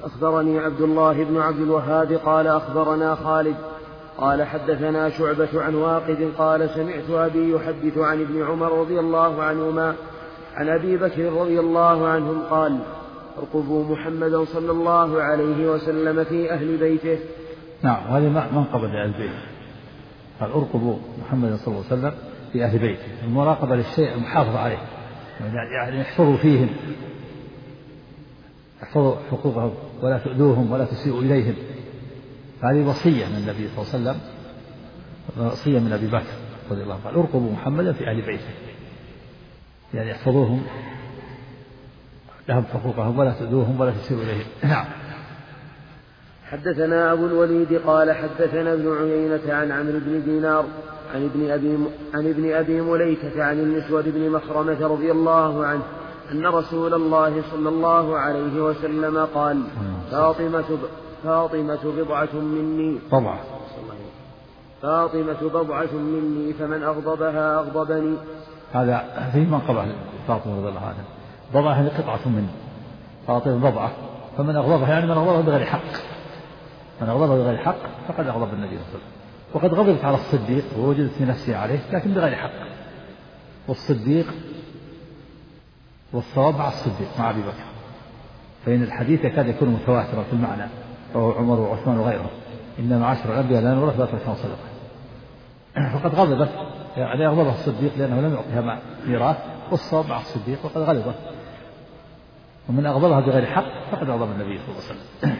أخبرني عبد الله بن عبد الوهاب قال أخبرنا خالد قال حدثنا شعبة عن واقد قال سمعت أبي يحدث عن ابن عمر رضي الله عنهما عن أبي بكر رضي الله عنهم قال ارقبوا محمدا صلى الله عليه وسلم في أهل بيته. نعم، هذه منقبة لأهل بيته، قال ارقبوا محمدا صلى الله عليه وسلم في أهل بيته، المراقبة للشيء المحافظة عليه، يعني احفظوا فيهم، احفظوا حقوقهم ولا تؤذوهم ولا تسيئوا إليهم. هذه وصية من النبي صلى الله عليه وسلم، وصية من أبي بكر رضي الله عنه، قال ارقبوا محمدا في أهل بيته، يعني احفظوهم لهم حقوقهم ولا تؤذوهم ولا تسيئوا إليهم. نعم. حدثنا أبو الوليد قال حدثنا ابن عيينة عن عمرو بن دينار عن ابن أبي مليكة عن المسود بن مخرمة رضي الله عنه أن رسول الله صلى الله عليه وسلم قال فاطمة بضعة مني فمن أغضبها أغضبني. هذا في منقبة فاطمة رضي الله عنها، بضعة هي قطعة مني، فاطمة بضعة، فمن أغضبها يعني من أغضبها بغير حق، من أغضبها بغير حق فقد أغضب النبي صلى الله عليه وسلم. وقد غضبت على الصديق ووجدت في نفسي عليه لكن بغير حق، والصديق والصواب مع الصديق مع أبي بكر، فإن الحديث يكاد يكون متواترا في المعنى، وهو عمر وعثمان وغيرهم، إن معاشر الأنبياء لا نورث لا ترث صدقة. فقد غضبت، يعني أغضبها الصديق لأنه لم يعطيها ميراث، والصواب مع الصديق وقد غضبت، ومن أغضبها بغير حق فقد أغضب النبي صلى الله عليه وسلم.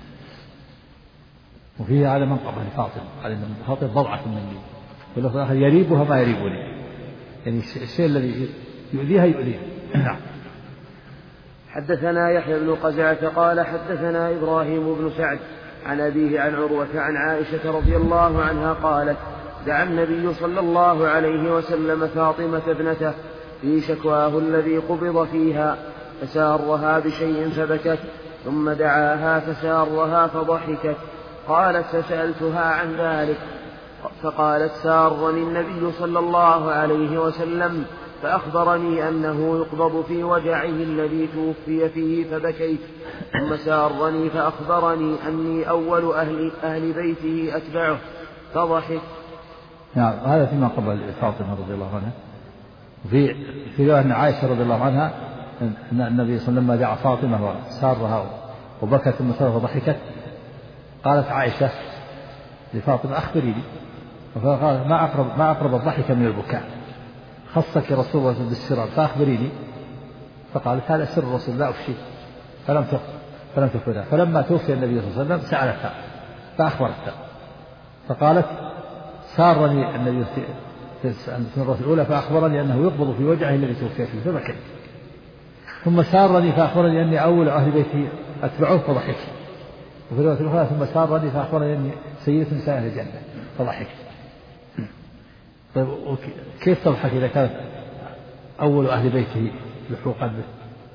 وفيه على منقبة لفاطمة، على أن فاطمة بضعة مني، واللفظ الآخر يريبها ما يريبني، يعني الشيء الذي يؤذيها يؤذيه. نعم. حدثنا يحيى بن قزعة قال حدثنا إبراهيم بن سعد عن أبيه عن عروة عن عائشة رضي الله عنها قالت دعا النبي صلى الله عليه وسلم فاطمة ابنته في شكواه الذي قبض فيها فسارها بشيء فبكت، ثم دعاها فسارها فضحكت. قالت فسألتها عن ذلك فقالت سارني النبي صلى الله عليه وسلم فأخبرني أنه يقبض في وجعه الذي توفي فيه فبكيت، ثم سارني فأخبرني أني أول أهل بيته أتبعه فضحك. نعم، هذا فيما قبل فاطمة رضي الله عنها. في رواية أن عائشة رضي الله عنها أن النبي صلى الله عليه وسلم لما دعا فاطمة وسارها وبكت ثم سارها وضحكت، قالت عائشة لفاطمة أخبريني، فقال ما أقرب الضحك من البكاء، خصك رسول الله بالسر فأخبريني، فقالت هذا سر الرسول لا أفشيه، فلم تخبرها. فلما توفي النبي صلى الله عليه وسلم سألتها فأخبرتها، فقالت سارني النبي في المرة الأولى فأخبرني أنه يقبض في وجعه الذي توفي فيه فبكيت، ثم سارني فأخبرني أني أول أهل بيتي أتبعه فضحكت، وفي الرواية الأخرى ثم سارني فأخبرني أني سيدة نساء أهل الجنة فضحكت. طيب كيف تضحك إذا كانت أول أهل بيته لحوقا به؟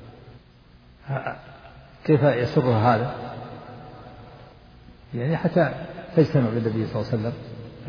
كيف يسرها هذا؟ يعني حتى تجتمع بالنبي صلى الله عليه وسلم.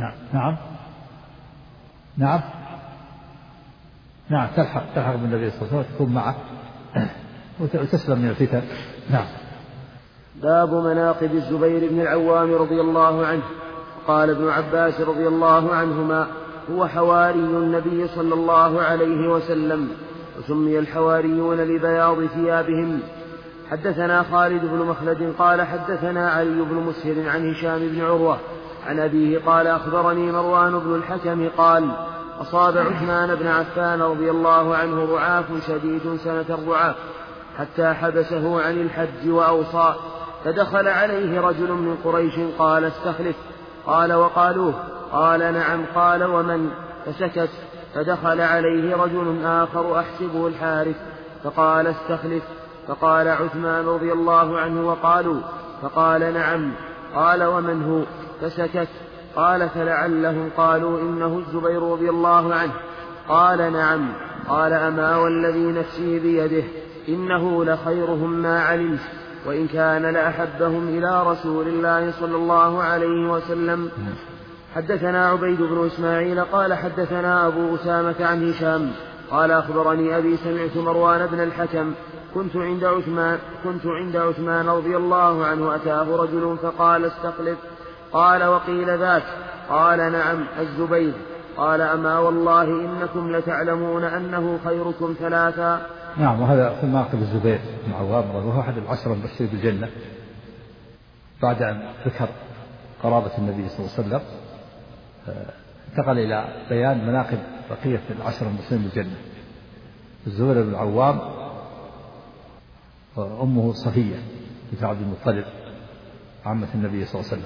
نعم تلحق بالنبي صلى الله عليه وسلم، تكون معه وتسلم من الفتن. نعم. باب مناقب الزبير بن العوام رضي الله عنه. قال ابن عباس رضي الله عنهما هو حواري النبي صلى الله عليه وسلم، وسمي الحواريون لبياض ثيابهم. حدثنا خالد بن مخلد قال حدثنا علي بن مسهر عن هشام بن عروة عن أبيه قال أخبرني مروان بن الحكم قال أصاب عثمان بن عفان رضي الله عنه رعاف شديد سنة الرعاف حتى حبسه عن الحج وأوصى، فدخل عليه رجل من قريش قال استخلف، قال وقالوه، قال نعم، قال ومن، فسكت. فدخل عليه رجل آخر أحسبه الحارث فقال استخلف، فقال عثمان رضي الله عنه وقالوا، فقال نعم، قال ومن هو، فسكت. قال فلعلهم قالوا إنه الزبير رضي الله عنه، قال نعم، قال أما والذي نفسي بيده إنه لخيرهم ما علمت، وإن كان لأحبهم إلى رسول الله صلى الله عليه وسلم. حدثنا عبيد بن إسماعيل قال حدثنا أبو أسامة عن هشام قال أخبرني أبي سمعت مروان بن الحكم كنت عند عثمان رضي الله عنه أتاه رجل فقال استخلف. قال وقيل ذاك؟ قال نعم الزبير. قال أما والله إنكم لتعلمون أنه خيركم ثلاثا. نعم. وهذا في مناقب الزبير بن العوام وهو أحد العشرة المبشرين بالجنة بعد أن ذكر قرابة النبي صلى الله عليه وسلم انتقل إلى بيان مناقب بقية العشرة المبشرين بالجنة. الزبير بن العوام أمه صفية بنت عبد المطلب عمة النبي صلى الله عليه وسلم.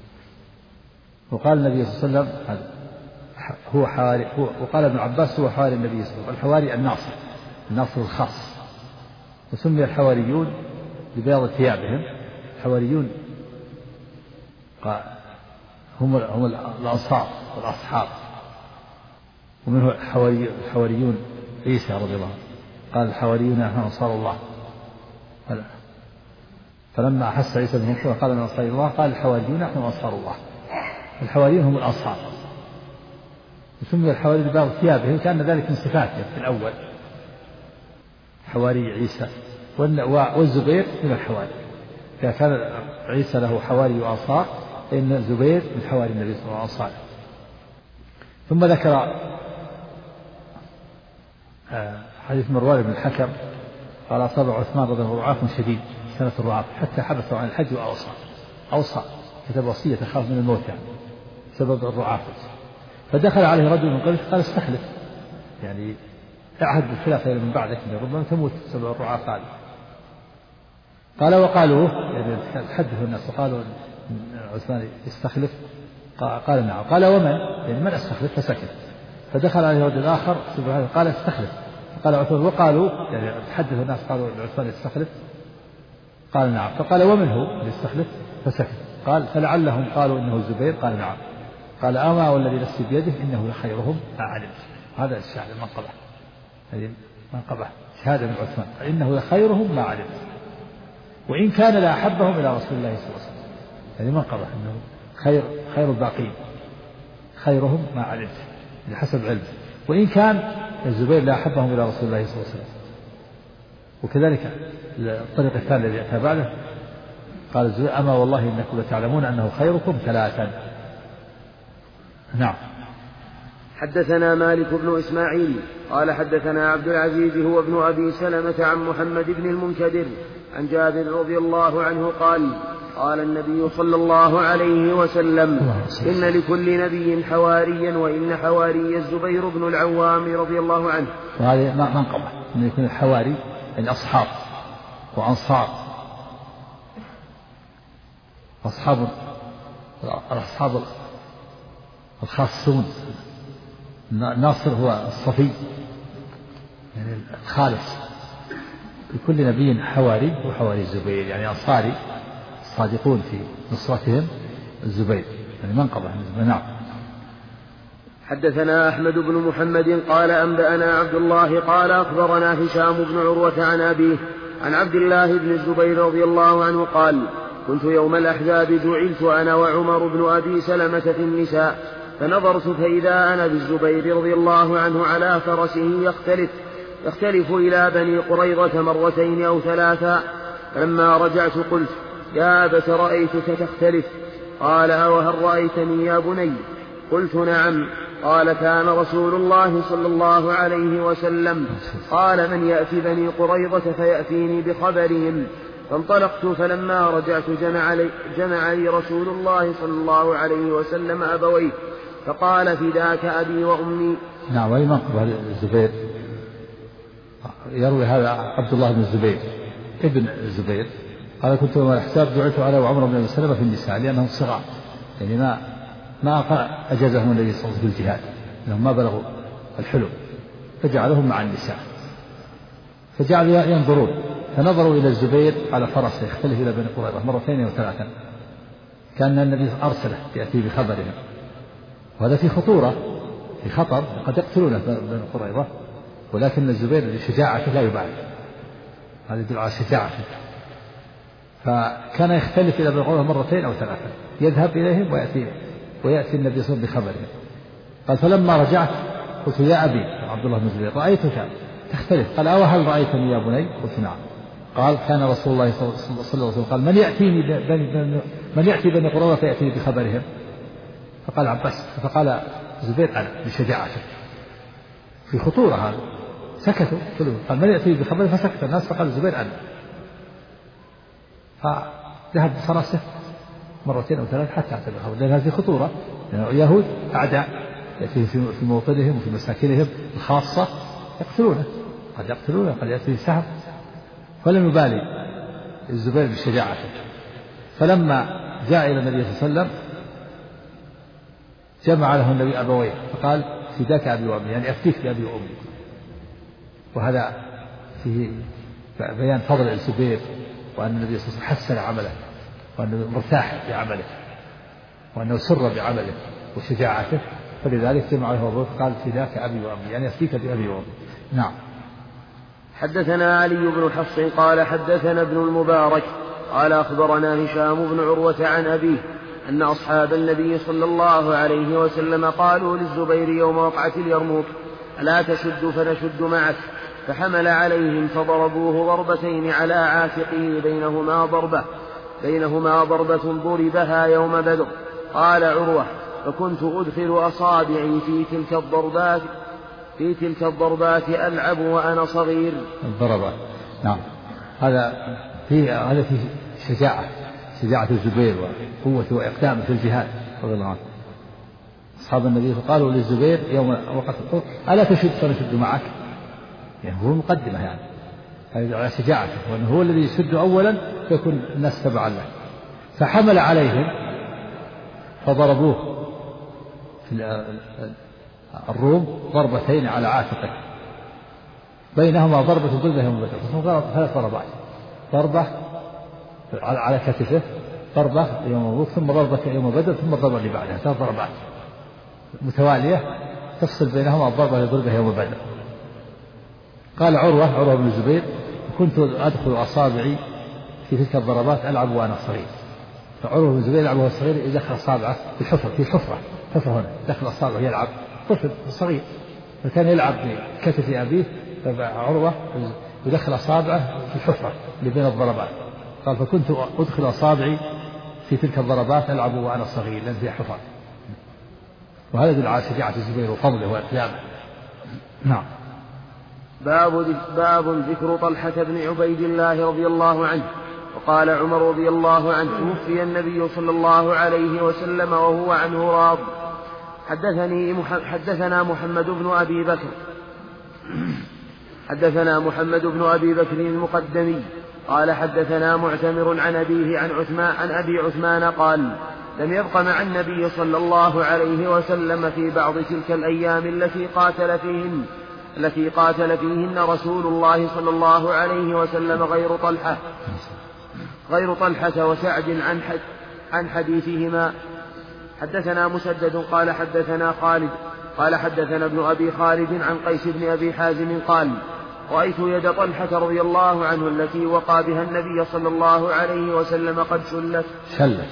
وقال النبي صلى الله عليه وسلم هو حواري، وقال ابن عباس هو حواري النبي صلى الله عليه وسلم. الحواري الناصر الخاص. وسمي الحواريون ببياض ثيابهم. الحواريون هم الأنصار والأصحاب. ومنه الحواريون عيسى رضي الله عنه قال الحواريون نحن أنصار الله. فلما أحس عيسى بن مريم قال من أنصار الله قال الحواريون نحن أنصار الله. الحواريون هم الأنصار. وسمي الحواري ببعض ثيابه كان ذلك من صفاته في الأول حواري عيسى. والزبير من الحواري. إذا كان عيسى له حواري وأنصار فإن الزبير من حواري النبي صلى الله عليه وسلم. ثم ذكر حديث مروان بن الحكم قال أصاب عثمان رضي الله عنه شديد سنة الرعاف حتى حبسه عن الحج وأوصى كتب وصية خاف من الموت سبب الرعافة. فدخل عليه رجل من قبله قال استخلف يعني اعهد بالخلافة من بعدك ربما تموت سبب الرعافة هذه. قال وقالوا يعني تحدثوا الناس وقالوا عثمان يستخلف. قال نعم. قال ومن يعني من استخلف؟ فسكت. فدخل عليه رجل آخر قال استخلف. قال عثمان وقالوا يعني تحدثوا الناس قالوا عثمان يستخلف. قال نعم. فقال ومن هو يستخلف؟ فسكت. قال فلعلهم قالوا إنه الزبير. قال نعم. قال أما والذي نفسي بيده إنه لخيرهم ما علمت. هذا الشاهد المنقبة. هذه منقبة شهادة من عثمان إنه لخيرهم ما علمت وإن كان لأحبهم إلى رسول الله صلى الله عليه وسلم. هذه منقبة إنه خير الباقين خيرهم ما علمت بحسب علمه وإن كان الزبير لأحبهم إلى رسول الله صلى الله عليه وسلم. وكذلك الطريق الثاني الذي أتى بعده قال الزبير أما والله إنكم لتعلمون أنه خيركم ثلاثا. نعم. حدثنا مالك بن إسماعيل قال حدثنا عبد العزيز هو ابن أبي سلمة عن محمد بن المنكدر عن جابر رضي الله عنه قال قال النبي صلى الله عليه وسلم إن لكل نبي حواريا وإن حواري الزبير بن العوام رضي الله عنه. وهذه منقبة أن يكون الحواري الأصحاب وأنصار أصحاب الخاصون. الناصر هو الصفي يعني الخالص. لكل نبي حواري وحواري الزبير يعني أنصاري الصادقون في نصرتهم الزبير يعني منقبة. نعم. حدثنا أحمد بن محمد قال أنبأنا عبد الله قال أخبرنا هشام بن عروة عن أبيه عن عبد الله بن الزبير رضي الله عنه قال كنت يوم الأحزاب جعلت أنا وعمر بن أبي سلمة في النساء فنظرت فإذا أنا بالزبير رضي الله عنه على فرسه يختلف إلى بني قريظة مرتين أو ثلاثا. فلما رجعت قلت يا أبت رأيتك تختلف. قال أوهل رأيتني يا بني؟ قلت نعم. قال كان رسول الله صلى الله عليه وسلم قال من يأتي بني قريظة فيأتيني بخبرهم. فانطلقت فلما رجعت جمع لي رسول الله صلى الله عليه وسلم أبويه فقال فداك أبي وأمي. نعم. وينقب الزبير يروي هذا عبد الله بن الزبير ابن الزبير قال كنت يوم الأحزاب جعلت أنا وعمر بن أبي سلمة في النساء لأنهم صغار يعني ما أجازهم النبي صلى الله عليه وسلم بالجهاد لأنهم ما بلغوا الحلم فجعلهم مع النساء فجعلوا ينظرون فنظروا إلى الزبير على فرسه يختلف إلى بني قريظة مرتين أو ثلاثا كان النبي أرسله يأتي بخبرهم وهذا في خطورة في خطر قد يقتلونه بني قريظة ولكن الزبير لشجاعته لا يبالي هذا يدل على شجاعته فكان يختلف إلى بني قريظة مرتين أو ثلاثا يذهب إليهم ويأتي النبي صلى الله عليه وسلم بخبرهم. قال فلما رجعت قلت يا أبي عبد الله بن الزبير رأيتك تختلف. قال أوهل رأيتني يا بني؟ قلت نعم. قال كان رسول الله صلى الله عليه وسلم قال من يأتي بني قرظة فيأتي بخبرهم؟ فقال عباس، فقال الزبير أنا بشجاعته في خطورة هذا. سكتوا كلهم. قال من يأتي بخبرهم؟ فسكت الناس. فقال الزبير أنا. فذهب بفرسه مرتين أو ثلاث حتى أتى بخبر، لأن هذه خطورة، لأن اليهود أعداء يأتيه في موطنهم وفي مساكنهم الخاصة يقتلونه، قد يقتلونه قد يأتيه سهم. فلم يبالي الزبير بشجاعته. فلما جاء إلى النبي صلى الله عليه وسلم جمع له النبي أبويه فقال فداك أبي وأمي، يعني أفتيك بأبي وأمي. وهذا فيه بيان فضل الزبير، وأن النبي صلى الله عليه وسلم حسن عمله، وأنه مرتاح بعمله، وأنه سر بعمله وشجاعته، فلذلك جمع له أبويه فقال فداك أبي وأمي، يعني أفتيك بأبي وأمي. نعم. حدثنا علي بن حفص قال حدثنا ابن المبارك قال أخبرنا هشام بن عروة عن أبيه أن أصحاب النبي صلى الله عليه وسلم قالوا للزبير يوم وقعة اليرموك ألا تشد فنشد معك؟ فحمل عليهم فضربوه ضربتين على عاتقه بينهما ضربة ضربها يوم بدر. قال عروة فكنت أدخل أصابعي في تلك الضربات ألعب وأنا صغير. الضربات. نعم. هذا فيه شجاعة الزبير وقوة وإقدامه في الجهاد رضي الله عنه. أصحاب النبي فقالوا للزبير يوم وقت الحرب ألا تشد فنشد معك؟ يعني هو المقدمة، يعني هذه على شجاعته، وأنه هو الذي يشد أولا فيكون الناس تبعا له. فحمل عليهم فضربوه في الروم ضربتين على عاتقه بينهما ضربة يوم بدر، ثلاث ضربات، ضربة على كتفه، ضربة يوم مبروك، ثم ضربة يوم بدر، ثم الضربة اللي بعدها، ثلاث ضربات متوالية تفصل بينهما الضربة لضربة يوم بدر. قال عروة بن الزبير كنت أدخل أصابعي في تلك الضربات ألعب وأنا صغير. فعروة بن الزبير يلعب وهو صغير، يدخل أصابعه في حفرة هنا، دخل أصابعه يلعب، طفل صغير، فكان يلعب بكتف أبيه، فعروة يدخل أصابعه في الحفرة اللي بين الضربات. قال فكنت أدخل أصابعي في تلك الضربات ألعب وأنا صغير، لأن فيها حفر. وهذا يدل على شجاعة الزبير وفضله وإقدامه. نعم. باب ذكر طلحة بن عبيد الله رضي الله عنه. وقال عمر رضي الله عنه توفي النبي صلى الله عليه وسلم وهو عنه راض. حدثنا محمد بن أبي بكر المقدمي قال حدثنا معتمر عن أبيه عن أبي عثمان قال لم يبق مع النبي صلى الله عليه وسلم في بعض تلك الأيام التي قاتل فيهن رسول الله صلى الله عليه وسلم غير طلحة وسعد عن حديثهما. حدثنا مسدد قال حدثنا خالد قال حدثنا ابن أبي خالد عن قيس بن أبي حازم قال رأيت يد طلحة رضي الله عنه التي وقى بها النبي صلى الله عليه وسلم قد شلت.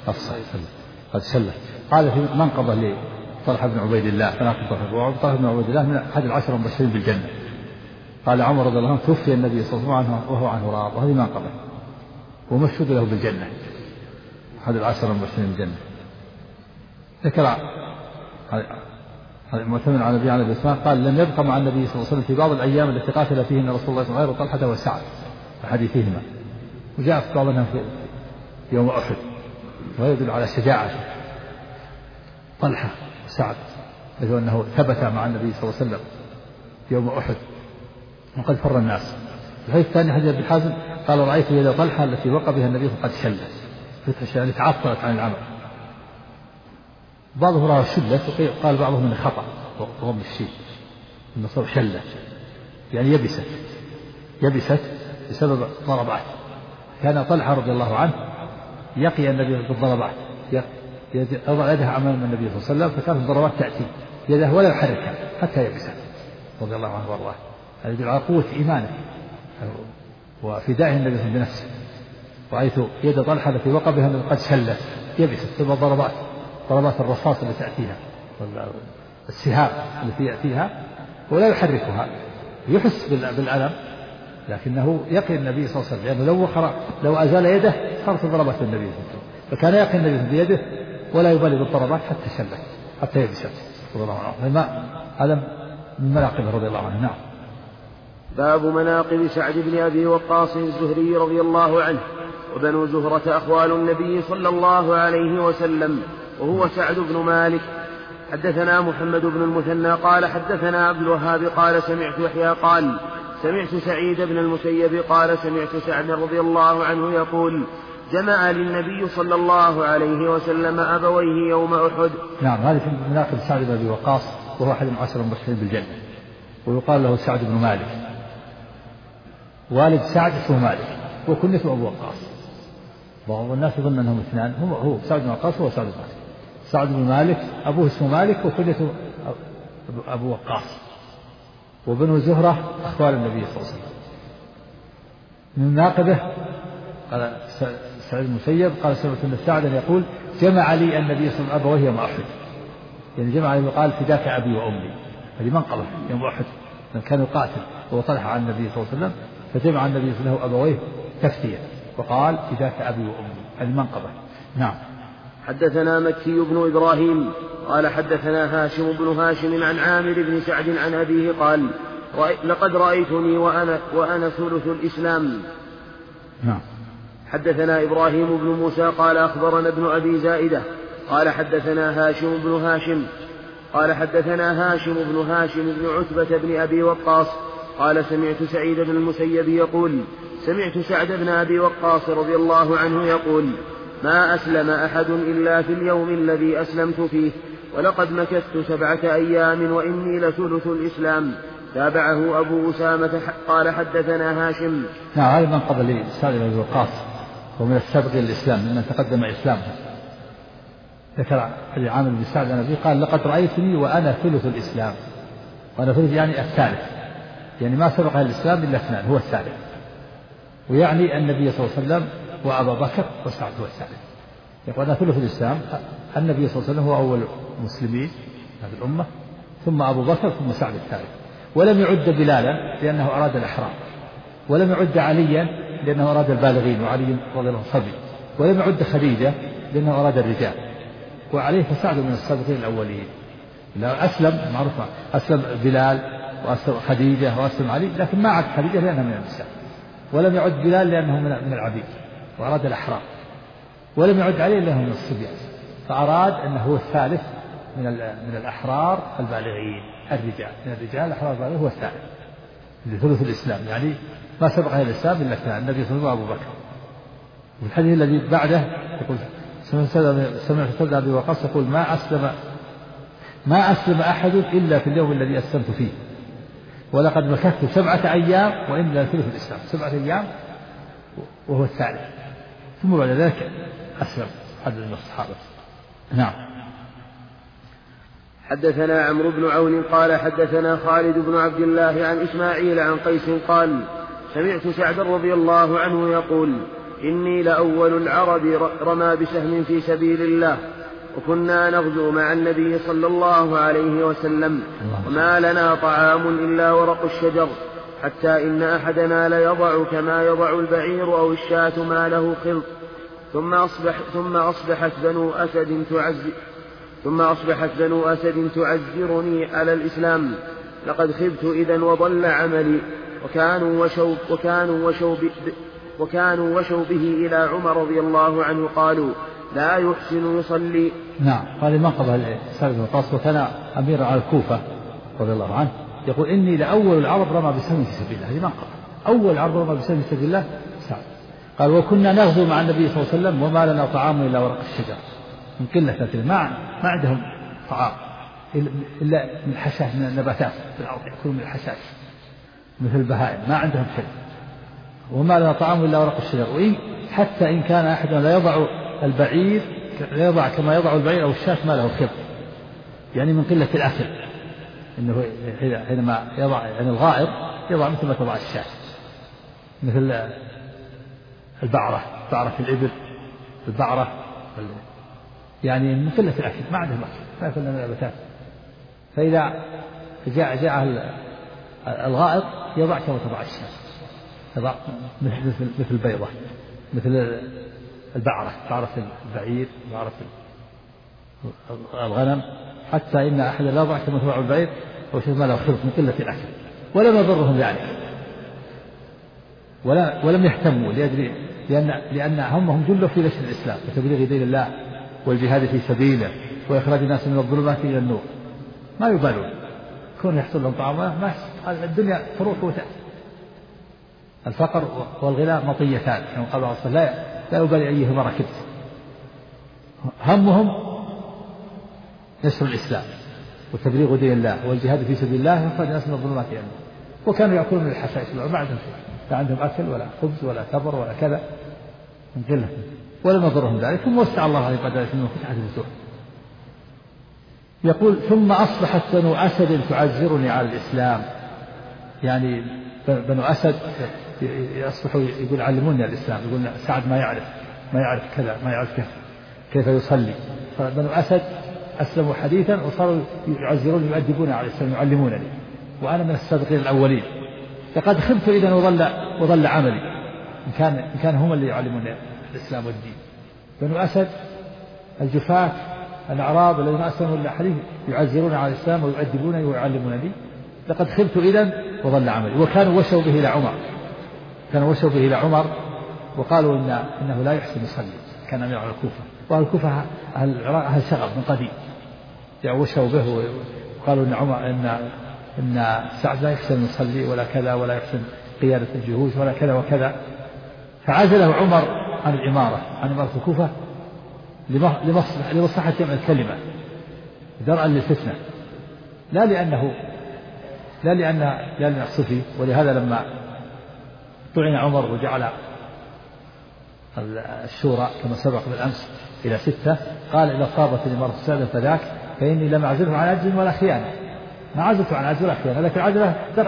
قال في منقبة لطلحة بن عبيد الله، طلحة بن عبيد الله من أحد العشر المبشرين بالجنة. قال عمر رضي الله عنه توفي النبي صلى الله عليه وسلم وهو عنه راض، وهذه منقبة ومشهود له بالجنة، أحد العشر المبشرين بالجنة. ذكر معتمد على النبي عليه الصلاة والسلام قال لم يبق مع النبي صلى الله عليه وسلم في بعض الأيام التي قاتل فيهن رسول الله صلى الله عليه وسلم غير طلحة وسعد في حديثهما. وجاء في بعض منهم في يوم أحد، ويدل على شجاعته طلحة وسعد، حيث أنه ثبت مع النبي صلى الله عليه وسلم يوم أحد وقد فر الناس. الحديث الثاني حديث ابن حازم قال رأيت يد طلحة التي وقى بها النبي قد شلت، يعني تعطلت عن العمل. بعضهم رأى شلت، وقال بعضهم من خطأ وضم الشيء إنه صار شلت، يعني يبست بسبب ضربات. كان طلحة رضي الله عنه يقي النبي بالضربات، يضع يده أمام النبي صلى الله عليه وسلم، فكانت الضربات تأتي يده ولا يحركها حتى يبست رضي الله عنه وارضاه. هذا يدل على قوة إيمانه وفدائه النبي بنفسه. رأيت يد طلحة التي وقى بها قد شلت، يبست بسبب ضربات الرصاص التي تأتيها، السهام التي يأتيها ولا يحركها، يحس بالألم، لكنه يقي النبي صلى الله عليه وسلم، لأنه لو أزال يده صارت ضربت النبي صلى الله عليه وسلم، فكان يقي النبي بيده ولا يبالي بالضربات حتى شلت حتى يبست رضي الله عنه. هذا من مناقبه رضي الله عنه. نعم. باب مناقب سعد بن أبي وقاص الزهري رضي الله عنه. وبنو زهرة أخوال النبي صلى الله عليه وسلم، وهو سعد بن مالك. حدثنا محمد بن المثنى قال حدثنا عبد الوهاب قال سمعت يحيى قال سمعت سعيد بن المسيب قال سمعت سعد رضي الله عنه يقول جمع للنبي صلى الله عليه وسلم أبويه يوم أحد. نعم. هذه في مناقب سعد بن أبي وقاص، وهو أحد العشر المبشرين بالجنة، ويقال له سعد بن مالك. والد سعد اسمه مالك وكنيته أبو وقاص، بعض الناس يظن أنهم اثنان، هو سعد بن وقاص وهو سعد بن مالك. سعد بن مالك أبوه اسمه مالك وكنيته أبو وقاص. وبنو زهرة أخوال النبي صلى الله عليه وسلم. من مناقبه قال سعيد المسيب قال سمعت أن سعدا يقول جمع لي النبي صلى الله عليه وسلم أبويه يوم أحد، يعني جمع لي وقال فداك أبي وأمي، هذه منقبة يوم أحد كان يقاتل وطلح عن النبي صلى الله عليه وسلم، فجمع النبي صلى الله عليه وسلم أبويه تفتية وقال فداك أبي وأمي، هذه منقبة. نعم. حدثنا مكي بن إبراهيم قال حدثنا هاشم بن هاشم عن عامر بن سعد عن أبيه قال لقد رأيتني وأنا ثلث الإسلام. نعم. حدثنا إبراهيم بن موسى قال أخبرنا ابن أبي زائدة قال حدثنا هاشم بن هاشم قال حدثنا هاشم بن عتبة بن أبي وقاص قال سمعت سعيد بن المسيب يقول سمعت سعد بن أبي وقاص رضي الله عنه يقول ما أسلم أحد إلا في اليوم الذي أسلمت فيه، ولقد مكثت 7 أيام وإني لثلث الإسلام. تابعه أبو أسامة قال حدثنا هاشم. نعم. هذا من قبل سعد بن أبي وقاص ومن السابق إلى الإسلام ممن تقدم إسلامه. ذكر حديث عامر بن سعد عن أبيه قال لقد رأيتني وأنا ثلث الإسلام، وأنا ثلث يعني الثالث، يعني ما سبق الإسلام إلا 2 هو الثالث، ويعني النبي صلى الله عليه وسلم وأبا بكر وسعد هو الثالث. يقول أنا ثلث الإسلام، النبي صلى الله عليه وسلم هو أول المسلمين هذه الأمة، ثم أبو بكر ثم سعد الثالث. ولم يعد بلالا لأنه أراد الإحرام، ولم يعد عليا لأنه أراد البالغين وعلي رضي الله عنه صبي، ولم يعد خديجة لأنه أراد الرجال، وعليه فسعد من السابقين الأولين. لا أسلم معروف، أسلم بلال وأسلم خديجة وأسلم علي، لكن ما عد خديجة لأنها من النساء، ولم يعد بلال لأنه من العبيد وأراد الأحرام، ولم يعد عليه لأنه من الصبيان، فأراد أنه هو الثالث من الأحرار البالغين الرجال، من الرجال الأحرار البالغين هو الثالث لثلث الإسلام، يعني ما سبق إلى الإسلام إلا 2 النبي صلى الله عليه وسلم وأبو بكر. والحديث الذي بعده يقول سمعت سعد بن أبي وقاص يقول ما أسلم أحد إلا في اليوم الذي أسلمت فيه، ولقد مكثت 7 أيام وإن ثلث الإسلام، 7 أيام وهو الثالث، ثم بعد ذلك أسلم عدد من الصحابة. نعم. حدثنا عمرو بن عون قال حدثنا خالد بن عبد الله عن إسماعيل عن قيس قال سمعت سعد رضي الله عنه يقول إني لأول العرب رمى بسهم في سبيل الله، وكنا نغزو مع النبي صلى الله عليه وسلم، وما لنا طعام إلا ورق الشجر، حتى إن أحدنا ليضع كما يضع البعير أو الشاة ما له خلط. ثم أصبحت بنو أسد تعزرني على الإسلام، لقد خبت إذا وضل عملي. وكانوا وشوا به إلى عمر رضي الله عنه قالوا لا يحسن يصلي. نعم. هذه منقبة سعد بن وقاص، وكان أميرا على الكوفة رضي الله عنه، يقول إني لأول العرب رمى بسهم في سبيل الله، هذه منقبة، أول العرب رمى بسهم في سبيل الله سعد. قال وكنا نغزو مع النبي صلى الله عليه وسلم وما لنا طعام إلا ورق الشجر، من قلة ما عندهم طعام إلا من الحشاش، من النباتات في الأرض يأكلون من الحشاش مثل البهائم، ما عندهم شيء، وما لنا طعام إلا ورق الشجر، حتى إن كان أحدنا لا يضع البعير لا يضع كما يضع البعير أو الشاة ما له خلط، يعني من قلة الأكل، إنه حينما يضع يعني الغائط يضع مثل ما تضع الشاة، مثل البعرة في الإبل، البعرة يعني من قلة الأكل ما عندهم أكل، ما يأكل من النباتات، فإذا جاء الغائط يضع كما تضع الشاة، يضع مثل البيضة، مثل البعرة، بعرة البعير، بعرة الغنم، حتى إن أحد لا يضع كما تضع البعير وشوف ما له خلط من قلة الأكل، ولم يضرهم ذلك ولم يهتموا لأن همهم جلوا في نشر الإسلام وتبليغ دين الله والجهاد في سبيله وإخراج الناس من الظلمات إلى النور. ما يبالون كون يحصل لهم طعام، ما الدنيا تروح وتأتي. الفقر والغنى مطيتان كما قال الله لا يبالي أيهما ركبت. همهم نشر الإسلام وتبليغ دين الله والجهاد في سبيل الله وإخراج الناس من الظلمات إلى النور. وكانوا يأكلون من الحشائش، ما عندهم شيء، لا عندهم أكل ولا خبز ولا تمر ولا كذا من قلة، ولم يضرهم ذلك. ثم وسع الله عليه بعد ذلك ثم فتحت الفتوح. يقول ثم أصبحت بنو أسد تعزرني على الإسلام، يعني بنو أسد يصبحوا يقول علموني الإسلام، يقول سعد ما يعرف كذا، ما يعرف كيف يصلي. فبنو أسد أسلموا حديثا وصاروا يعزرون يؤدبون على الإسلام يعلمونني، وأنا من السابقين الأولين. لقد خبت إذا وضل عملي إن كان هم اللي يعلمون الإسلام والدين. بنو أسد الجفاة الأعراب الذين أسلموا الحديث يعزرون على الإسلام ويؤدبونني ويعلمونني. لقد خبت إذا وضل عملي. وكانوا وشوا به إلى عمر وقالوا إنه لا يحسن يصلي. كان أمير على الكوفة، وأهل الكوفة أهل شغب من قديم، وشوا به وقالوا إن سعد لا يحسن يصلي ولا كذا ولا يحسن قيادة الجيوش ولا كذا وكذا. فعزله عمر عن الإمارة، عن إمارة الكوفة لمصلحة جمع الكلمة درءا للفتنة، لا لأن صفي. ولهذا لما طعن عمر وجعل الشورى كما سبق بالأمس إلى 6، قال إذا صابت الإمارة السادة فذاك، فإني لم أعزله عن عجز ولا خيانة، ما عزلته عن عجز ولا خيانة، لكن عزله درءا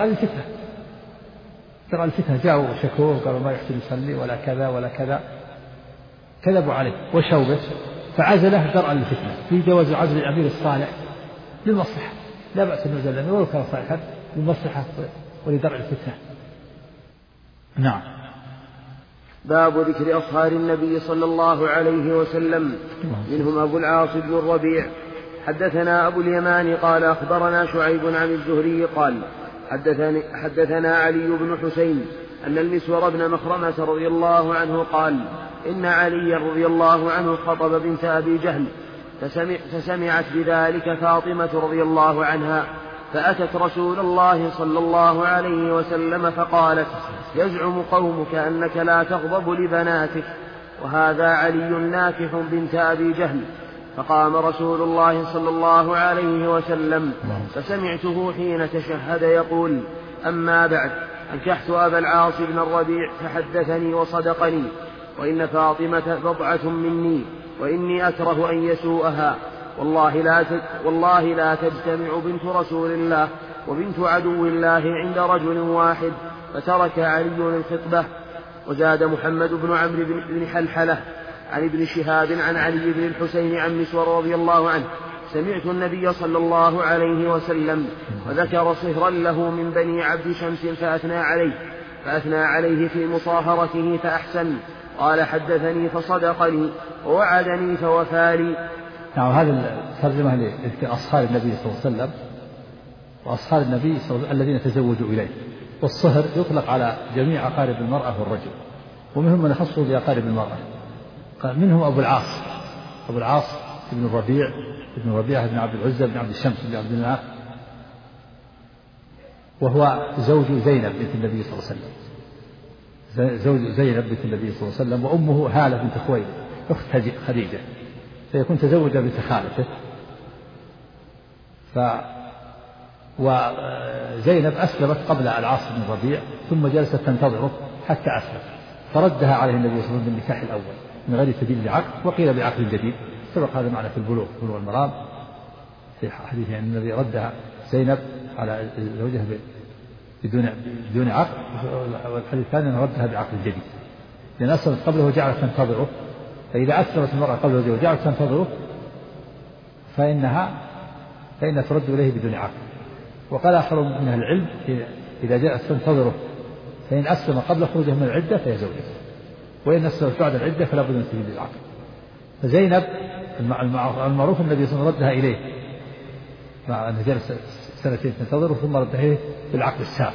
للفتنة. جاءوا وشكوه وقالوا ما يحسن يصلي ولا كذا ولا كذا، كذبوا عليه وشوا به، فعزله درءا للفتنة. في جواز عزل الأمير الصالح للمصلحة، لا بأس أن يعزل الأمير ولو كان صالحا للمصلحة ولدرء الفتنة. نعم. باب ذكر أصهار النبي صلى الله عليه وسلم، منهم أبو العاص بن الربيع. حدثنا أبو اليمان قال أخبرنا شعيب عن الزهري قال حدثنا علي بن حسين أن المسور بن مخرمة رضي الله عنه قال إن علي رضي الله عنه خطب بنت أبي جهل، فسمعت بذلك فاطمة رضي الله عنها، فأتت رسول الله صلى الله عليه وسلم فقالت يزعم قومك أنك لا تغضب لبناتك، وهذا علي ناكح بنت أبي جهل. فقام رسول الله صلى الله عليه وسلم فسمعته حين تشهد يقول أما بعد، أنكحت أبا العاص بن الربيع فحدثني وصدقني، وإن فاطمة بضعة مني، وإني أكره أن يسوءها، والله لا تجتمع بنت رسول الله وبنت عدو الله عند رجل واحد. فترك علي الخطبة. وزاد محمد بن عمرو بن حلحلة عن ابن شهاب عن علي بن الحسين عن مسور رضي الله عنه سمعت النبي صلى الله عليه وسلم وذكر صهرا له من بني عبد شمس فأثنى عليه في مصاهرته فأحسن. قال حدثني فصدقني ووعدني فوفالي. نعم. هذا الترجمة لذكر أصهار النبي صلى الله عليه وسلم، وأصهار النبي صلى الله عليه وسلم الذين تزوجوا إليه. والصهر يطلق على جميع أقارب المرأة والرجل، ومنهم من يخصه بأقارب المرأة. منهم أبو العاص بن الربيع بن ربيعة بن عبد العزى بن عبد الشمس بن عبد الله، وهو زوج زينب بنت النبي صلى الله عليه وسلم، زوج زينب بنت النبي صلى الله عليه وسلم، وأمه هالة بنت خويلد أخت خديجة، فيكون تزوج بنت خالته. وزينب أسلمت قبل العاص بن الربيع، ثم جلست تنتظره حتى أسلم، فردها عليه النبي صلى الله عليه وسلم بالنكاح الأول من غير سبيل العقد، وقيل بعقد جديد. سبق هذا معنا في بلوغ المرام في حديث أن النبي ردها زينب على زوجها بدون عقد، والحديث الثاني أنه ردها بعقد جديد، لأن أسلمت قبله وجعلت تنتظره. فإذا أسلمت المرأة قبله وجعلت تنتظره فإنها ترد إليه بدون عقد. وقال آخر من أهل العلم إذا جاءت تنتظره فإن أسلم قبل خروجه من العدة فهي زوجته، وإن أسلم بعد العدة فلا بد من تجديد العقد. فزينب المعروف النبي صلى الله عليه وسلم ردها إليه مع أنه جلس سنتين تنتظره ثم ردها إليه بالعقد السابق.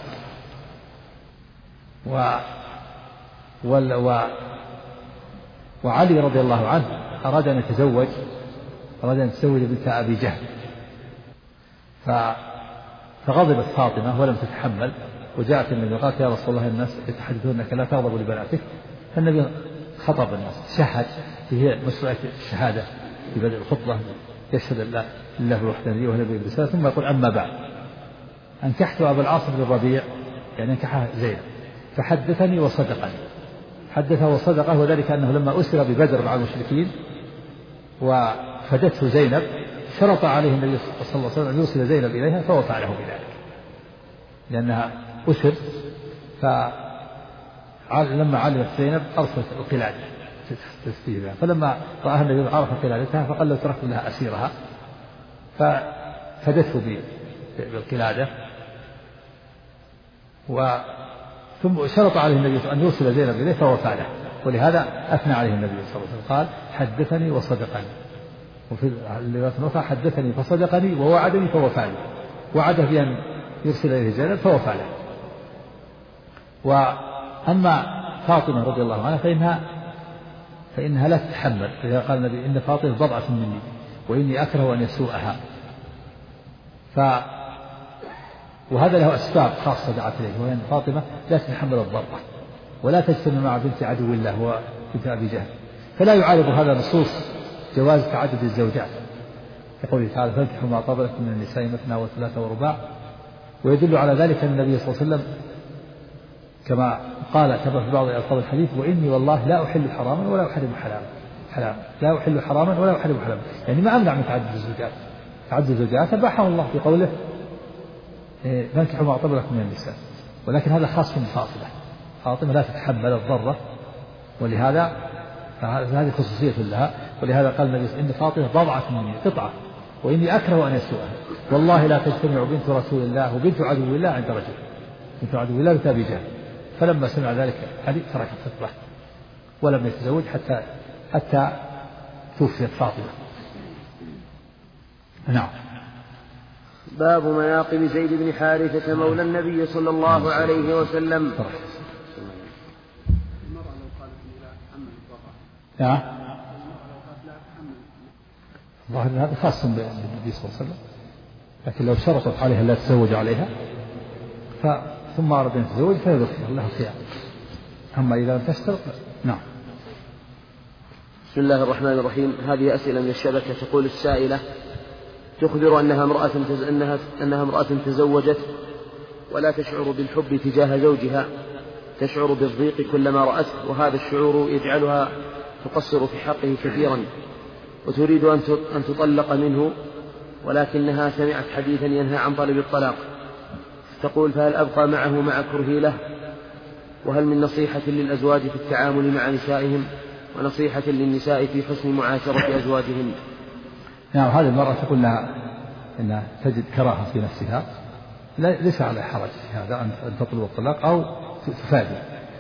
وعلي رضي الله عنه أراد أن يتزوج بنت أبي جهل، فغضبت فاطمة ولم تتحمل، وجاءت النبي قالت يا رسول الله الناس يتحدثونك لا تغضب لبناتك. فالنبي خطب الناس، شهد في مشروعية الشهادة في بدء الخطبة، يشهد لله بالوحدانية ونبي بالرسالة، ثم يقول أما بعد أنكحت أبا العاص بن الربيع، يعني أنكحها زينب، فحدثني وصدقني، حدثه وصدقه، وذلك أنه لما أسر ببدر مع المشركين وفدته زينب شرط عليه النبي صلى الله عليه وسلم أن يرسل زينب إليها فوفى له بذلك، لأنها أسر. فلما علمت زينب أرسلت القلادة تستفيدها، فلما رأى النبي عرف قلادتها فقال لو تركت لها أسيرها، ففدته بالقلادة. ثم شرط عليه النبي أن يرسل زينب إليه فوفى له، ولهذا أثنى عليه النبي صلى الله عليه وسلم قال حدثني وصدقني، وفي الرواية الأخرى حدثني فصدقني ووعدني فوفى لي، وعده بأن يرسل إليه زينب فوفى له. وأما فاطمة رضي الله عنها فإنها لا تتحمل، إذا قال النبي إن فاطمة بضعة مني وإني أكره أن يسوءها، وهذا له أسباب خاصة دعت إليه، وهي أن فاطمة لا تتحمل الضربة ولا تجتمع مع بنت عدو الله وبنت أبي جهل، فلا يعارض هذا نصوص جواز تعدد الزوجات، يقول تعالى فانكحوا ما طاب لكم من النساء مثنى وثلاث ورباع. ويدل على ذلك أن النبي صلى الله عليه وسلم كما قال في بعض ألفاظ الحديث وإني والله لا أحل حراما ولا أحرم حلالا، لا أحل حراما ولا أحرم حلالا، يعني ما أمنع من تعدد الزوجات، تعدد الزوجات أباحه الله في قوله فانكحوا ما طاب لكم من النساء، ولكن هذا خاص بفاطمة، فاطمة لا تتحمل الضرة، ولهذا هذه خصوصية لها، ولهذا قال النبي إن فاطمة بضعة مني قطعة وإني أكره أن يسوءها، والله لا تجتمع بنت رسول الله وبنت عدو الله عند رجل، بنت عدو الله بنت أبي جهل. فلما سمع ذلك علي ترك الخطبة ولم يتزوج حتى توفيت فاطمة. نعم. باب مناقب زيد بن حارثة مولى النبي صلى الله عليه وسلم. ظاهر هذا خاص بالنبي صلى الله عليه وسلم، لكن لو شرطت عليها لا تتزوج عليها ثم أراد أن تتزوج فيذكر لها خيار، أما إذا لم تشترط. نعم. بسم الله الرحمن الرحيم. هذه أسئلة من الشبكة. تقول السائلة تخبر أنها امرأة تزوجت ولا تشعر بالحب تجاه زوجها، تشعر بالضيق كلما رأته، وهذا الشعور يجعلها تقصر في حقه كثيرا، وتريد أن تطلق منه، ولكنها سمعت حديثا ينهى عن طلب الطلاق. تقول فهل أبقى معه مع كرهي له؟ وهل من نصيحة للأزواج في التعامل مع نسائهم ونصيحة للنساء في حسن معاشرة أزواجهن؟ نعم. هذه المرأة تقول لها إنها تجد كراهة في نفسها، ليس على حرج في هذا أن تطلب الطلاق أو تفادي،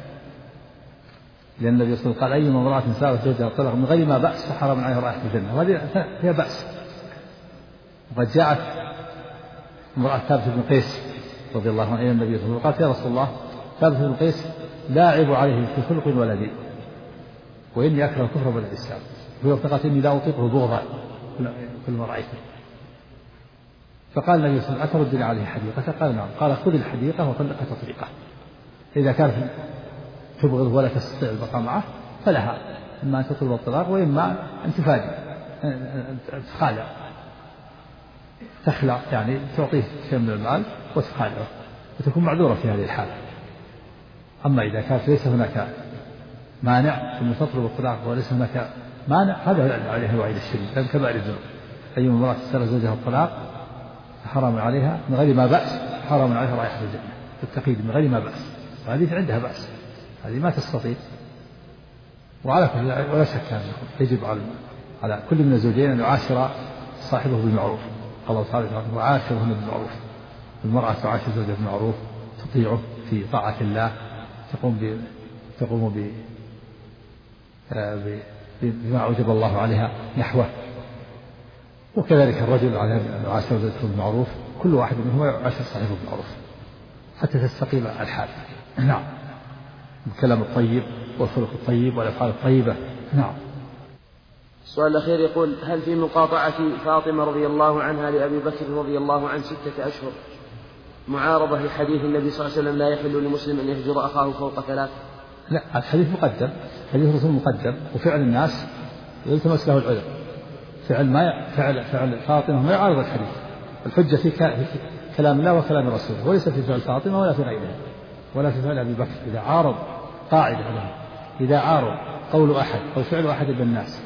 لأن النبي صلى الله عليه وسلم قال أيما امرأة سألت زوجها الطلاق من غير ما بأس فحرم عليها رائحة الجنة، وهذه فيها بأس. وقد جاءت امرأة ثابت بن قيس رضي الله عنه إلى النبي صلى الله عليه وسلم قالت يا رسول الله ثابت بن قيس لا أعيب عليه في خلق ولا دين، وإني أكره الكفر والإسلام، قالت إني لا أطيقه بغضا كل ما رأيته. فقال النبي صلى الله عليه وسلم أتردني عليه حديقة؟ قال نعم. قال خذ الحديقة وطلقها تطليقة، إذا كانت تبغض ولا تستطيع البقاء معه فلها إما أن تطلب الطلاق وإما أن تفادي، أن تخلع، يعني تعطيه شيء من المال وتخالعه وتكون معذورة في هذه الحالة. أما إذا كانت ليس هناك مانع ثم تطلب الطلاق وليس هناك مانع، هذا عليها الوعيد الشديد، لأن كبائر الذنوب. أي امرأة تسأل زوجها الطلاق حرام عليها من غير ما بأس، حرام عليها رائحة الجنة بالتقييد من غير ما بأس، وهذه عندها بأس، هذه ما تستطيع. وعلى كل ولا شك أن يجب على كل من الزوجين أن يعاشر صاحبه بالمعروف، الله تعالى وعاشرهن بالمعروف، المرأة تعاشر زوجها بالمعروف، تطيعه في طاعة الله، تقوم بما أوجب الله عليها نحوه. وكذلك الرجل على أن يعاشر زوجته بالمعروف، كل واحد منهما يعاشر صاحبه بالمعروف حتى تستقيم الحال. نعم. الكلام الطيب والخلق الطيب والأفعال الطيبة. نعم. السؤال الأخير يقول: هل في مقاطعة فاطمة رضي الله عنها لأبي بكر رضي الله عنه 6 أشهر معارضة لحديث النبي صلى الله عليه وسلم لا يحل لمسلم أن يهجر أخاه فوق 3؟ لا، الحديث مقدم، حديث الرسول مقدم، وفعل الناس يلتمس له العذر. فعل فاطمة ما يعارض الحديث. الحجة في كلام الله وكلام رسوله، وليس في فعل فاطمة ولا في غيرها ولا في فعل أبي بكر. إذا عارض قاعدة له، إذا عارض قول أحد أو فعل أحد من الناس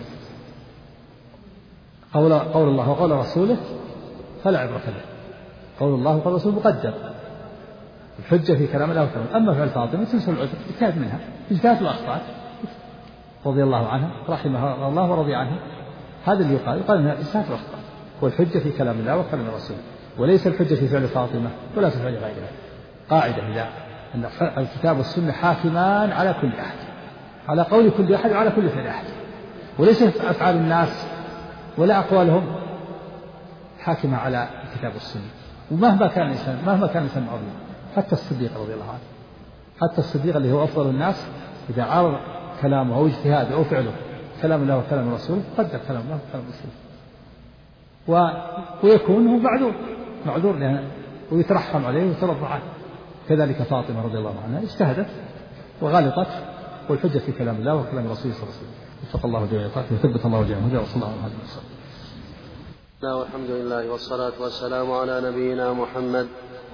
قول الله وقول رسوله فلا عبرة به. قول الله وقول رسوله مقدم، الحجة في كلام الله وكلام. أما فعل فاطمة تنسى العذر، اجتهد منها، اجتهد وأخطأت رضي الله عنها رحمها الله ورضي عنها. هذا اللي يقال انها اجتهاد واخطاء، والحجة في كلام الله وكلام الرسول، وليس الحجة في فعل فاطمة ولا في فعل غيرها. قاعدة إذا أن الكتاب والسنة حاكمان على كل أحد، على قول كل أحد وعلى كل فعل أحد، وليس أفعال الناس ولا أقوالهم حاكمة على الكتاب والسنة. ومهما كان الإنسان عظيم، حتى الصديق رضي الله عنه، حتى الصديق اللي هو أفضل الناس، إذا عارض كلامه أو اجتهاده أو فعله كلام الله وكلام الرسول قدر كلام الله وكلام الرسول، ويكون هو معذور لها ويترحم عليه ويترضى عنه. كذلك فاطمة رضي الله عنها اجتهدت وغلطت، والحجة في كلام الله وكلام الرسول صلى الله عليه وسلم. وفق الله جميع طاعته وثبت الله جميع هدى، وصلى الله عليه وسلم. والحمد لله والصلاة والسلام على نبينا محمد.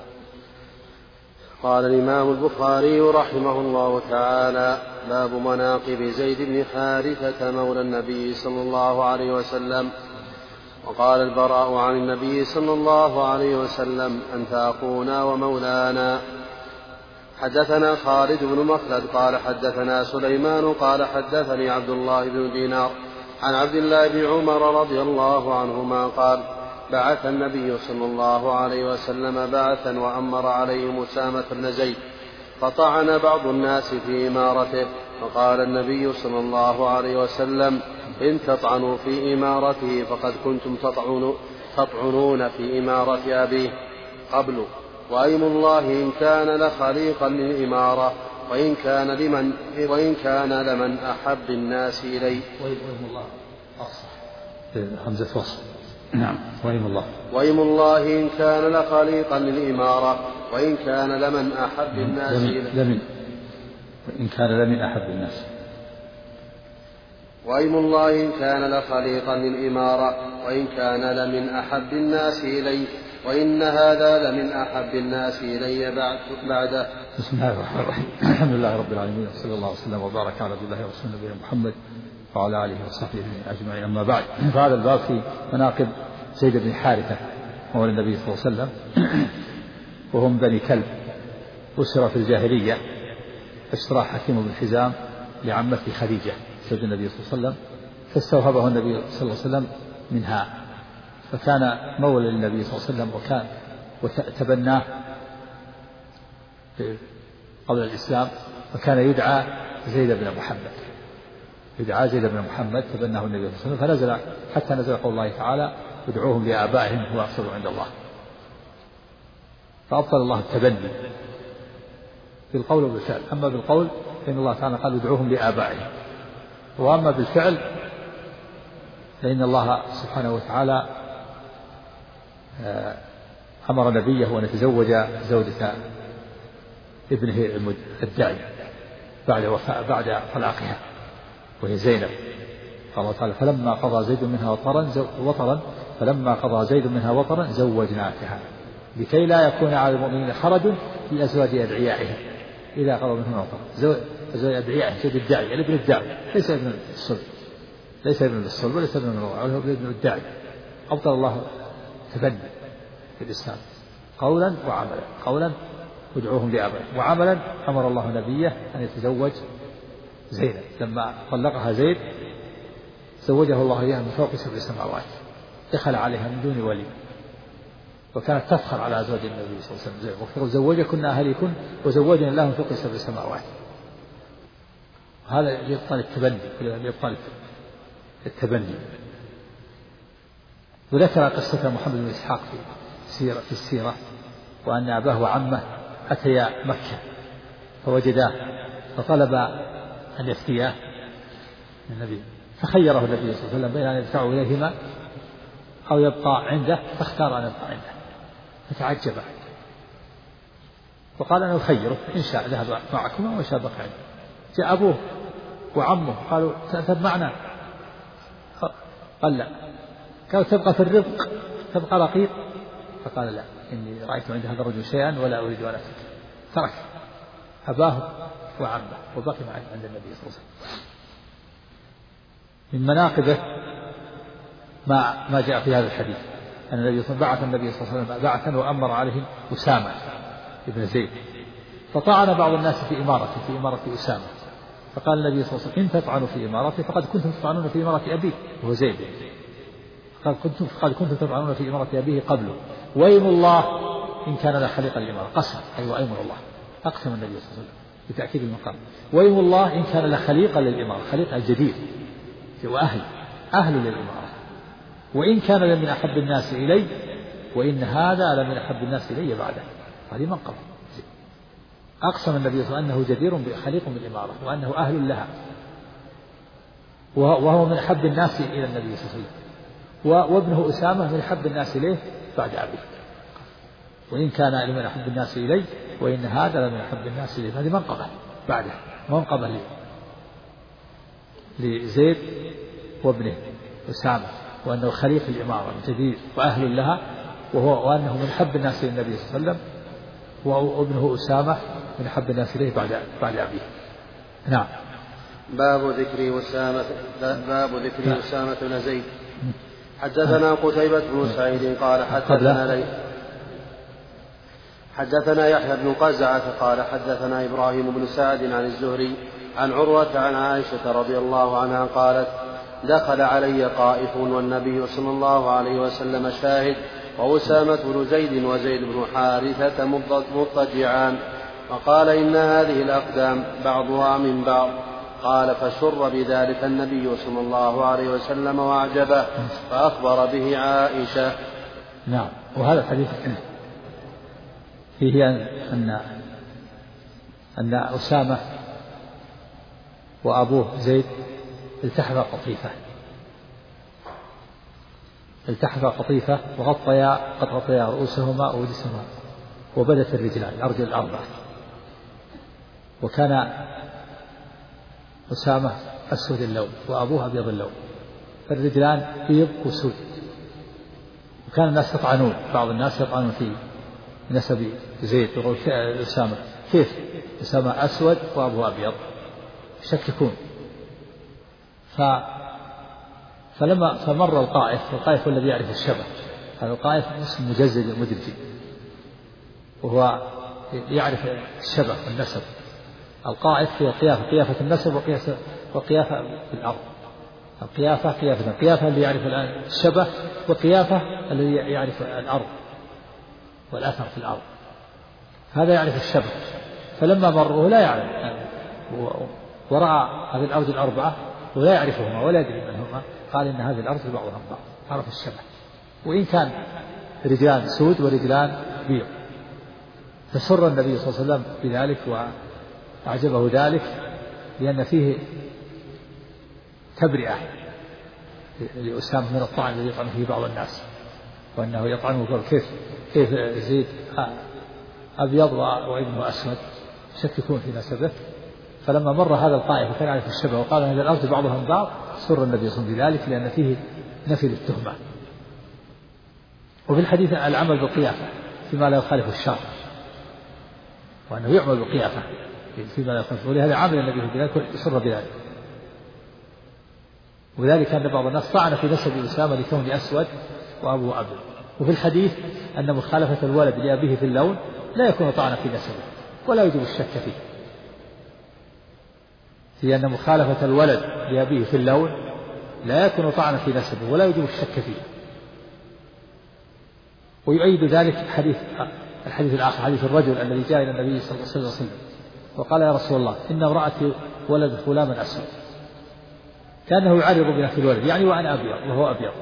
قال الإمام البخاري رحمه الله تعالى: باب مناقب زيد بن حارثة مولى النبي صلى الله عليه وسلم. وقال البراء عن النبي صلى الله عليه وسلم: أنت أخونا ومولانا. حدثنا خالد بن مخلد قال حدثنا سليمان قال حدثني عبد الله بن دينار عن عبد الله بن عمر رضي الله عنهما قال: بعث النبي صلى الله عليه وسلم بعثا وأمر عليهم أسامة بن زيد، فطعن بعض الناس في إمارته، فقال النبي صلى الله عليه وسلم: إن تطعنوا في إمارته فقد كنتم تطعنون في إمارة أبيه قبل، وأيم الله إن كان لخليقا للإمارة وإن كان لمن أحب الناس إلي. وأيم الله أفصح همزة وصل. نعم. وأيم الله إن كان لخليقا للإمارة وإن كان لمن أحب الناس إلي. إن كان لمن أحب الناس. وأيم الله إن كان لخليقا للإمارة وإن كان لمن أحب الناس إلي، وإن هذا لمن أحب الناس إلي بعده. بسم الله الرحمن الرحيم. الحمد لله رب العالمين، وصلى الله وسلم وبارك على عبد الله ورسوله نبينا محمد وعلى آله وصحبه أجمعين. أما بعد، فهذا الباب في مناقب زيد بن حارثة مولى النبي صلى الله عليه وسلم، وهم بني كلب، أسر في الجاهلية، اشترى حكيم بن حزام لعمته خديجة زوج النبي صلى الله عليه وسلم، فاستوهبه النبي صلى الله عليه وسلم منها، فكان مولى للنبي صلى الله عليه وسلم، وتبناه قبل الإسلام، وكان يدعى زيد بن محمد، تبناه النبي صلى الله عليه وسلم، فنزل حتى نزل قول الله تعالى: ادعوهم لآبائهم هو أقسط عند الله. فأبطل الله التبني بالقول وبالفعل. أما بالقول فإن الله تعالى قال: ادعوهم لآبائهم، وأما بالفعل فإن الله سبحانه وتعالى أمر نبيه أن يتزوج زوجة ابنه الداعي بعد طلاقها، وهي زينب. قال الله تعالى: فلما قضى زيد منها وطرا زوجناكها لكي لا يكون على المؤمنين حرج في أزواج أدعيائهم إذا قضوا منهن وطرا. أزواج أدعيائهم زوج الداعي، ابن الداعي، ليس ابن الصلب وليس ابن الروع، هو ابن الداعي. أبطل الله تبني في الإسلام قولا وعملا. قولا: ادعوهم لآبائهم، وعملا أمر الله نبيه أن يتزوج زينب. لما طلقها زيد زوجه الله إياها من فوق 7 سماوات، دخل عليها من دون ولي، وكانت تفخر على أزواج النبي صلى الله عليه وسلم وزوجكن أهليكن وزوجنا الله من فوق 7 سماوات. هذا يبطل التبني، يبطل التبني. وذكر قصة محمد بن إسحاق في السيرة وأن أباه وعمه أتيا مكة فوجداه فطلب أن يفتياه النبي، فخيره النبي صلى الله عليه وسلم بين أن يدفعوا إليهما أو يبقى عنده، فاختار أن يبقى عنده فتعجب وقال أنا أخيره إن شاء ذهب معكما وإن شاء بقى عنده. جاء أبوه وعمه قالوا تذهب معنا؟ قال لا. قالوا تبقى في الرفق تبقى رقيق؟ فقال لا، إني رأيت عند هذا الرجل شيئا ولا أريد أن أترك. ترك أباه وعمه وبقي عند النبي صلى الله عليه وسلم. من مناقبه ما جاء في هذا الحديث أن النبي صلى الله عليه وسلم بعث النبي صلى الله عليه وسلم بعثا وأمر عليهم أسامة بن زيد، فطعن بعض الناس في إمارة أسامة، فقال النبي صلى الله عليه وسلم إن تطعنوا في إمارتي فقد كنتم تطعنون في إمارة أبيه وهو زيد، قد كنتم تطعنون في إمارة أبيه قبله، وأيم الله إن كان لخليقا للإمارة. قسم أيوة أيم الله، أقسم النبي صلى الله عليه وسلم بتأكيد المقام، وأيم الله إن كان لخليقا للإمارة، خليقا جديد أهل للإمارة، وإن كان لمن أحب الناس إلي وإن هذا لمن أحب الناس إلي بعده. هذه منقبة. أقسم النبي صلى الله عليه وسلم أنه جدير بخليق بالإمارة وأنه أهل لها، وهو من أحب الناس إلى النبي صلى الله عليه وسلم، وابنه أسامة من أحب الناس إليه بعد أبيه، وإن كان لمن أحب الناس إلي وإن هذا لمن أحب الناس إليه. هذه منقبة بعده، منقبة لزيد وابنه أسامة، وأنه خليفة الإمارة جديد وأهل لها، وأنه من أحب الناس إلى النبي صلى الله عليه وسلم، وابنه أسامة من أحب الناس إليه بعد أبيه. نعم. باب ذكر أسامة بن زيد. حدثنا قتيبة بن سعيد قال حدثنا يحيى بن قزعة قال حدثنا إبراهيم بن سعد عن الزهري عن عروة عن عائشة رضي الله عنها قالت دخل علي طائف والنبي صلى الله عليه وسلم شاهد وأسامة بن زيد وزيد بن حارثة مضطجعان، وقال إن هذه الأقدام بعضها من بعض. قال فسر بذلك النبي صلى الله عليه وسلم وأعجبه فأخبر به عائشة. نعم. وهذا الحديث فيه أن أسامة وأبوه زيد التحفا قطيفة قد غطيا رؤوسهما وجسمهما وبدت الرجلان الأرجل الأربعة، وكان أسامة أسود اللون وأبوه أبيض اللون، الرجلان بيض وسود، وكان الناس يطعنون، بعض الناس يطعنون في نسب زيد أسامة، كيف أسامة أسود وأبوه أبيض، يشككون. فلما فمر القائف هو الذي يعرف الشبه، هذا القائف اسم مجزد مدرج وهو يعرف الشبه والنسب. القائف هي قيافة النسب وقيافة في الأرض. القيافة اللي يعرف الآن الشبه، وقيافة الذي يعرف الأرض والأثر في الأرض، هذا يعرف الشبه. فلما مروا لا يعلم ورأى هذه الأرض الأربعة ولا يعرفهما ولا يدري من هما، قال إن هذه الأرض بعضها بعض، عرف الشبه، وإن كان رجلان سود ورجلان بيض. فسر النبي صلى الله عليه وسلم بذلك وأعجبه ذلك، لأن فيه تبرئة لأسامة من الطعن الذي يطعن فيه بعض الناس، وأنه يطعنه ويقول كيف زيد أبيض وابنه أسود، يشككون في نسبه. فلما مر هذا الطائف وكان يعرف الشبه وقال هذا الأرض بعضها من بعض، سر النبي صلى الله عليه وسلم بذلك، لأن فيه نفي للتهمة. وفي الحديث العمل بالقيافة فيما لا يخالف الشرع، وأنه يعمل بالقيافة فيما لا يخالف، ولهذا عمل النبي بذلك سر بذلك. وذلك أن بعض الناس طعن في نسب أسامة لكونه أسود وأبوه أبيض. وفي الحديث أن مخالفة الولد لأبيه في اللون لا يكون طعنا في نسبه ولا يجب الشك فيه، في أن مخالفة الولد لأبيه في اللون لا يكون طعنا في نسبه ولا يجب الشك فيه. ويؤيد ذلك الحديث الآخر، حديث الرجل الذي جاء إلى النبي صلى الله عليه وسلم وقال يا رسول الله إن امرأتي ولدت غلاما أسود، كأنه يعرض بنفس الولد، يعني وأنا أبيض وهو أبيض،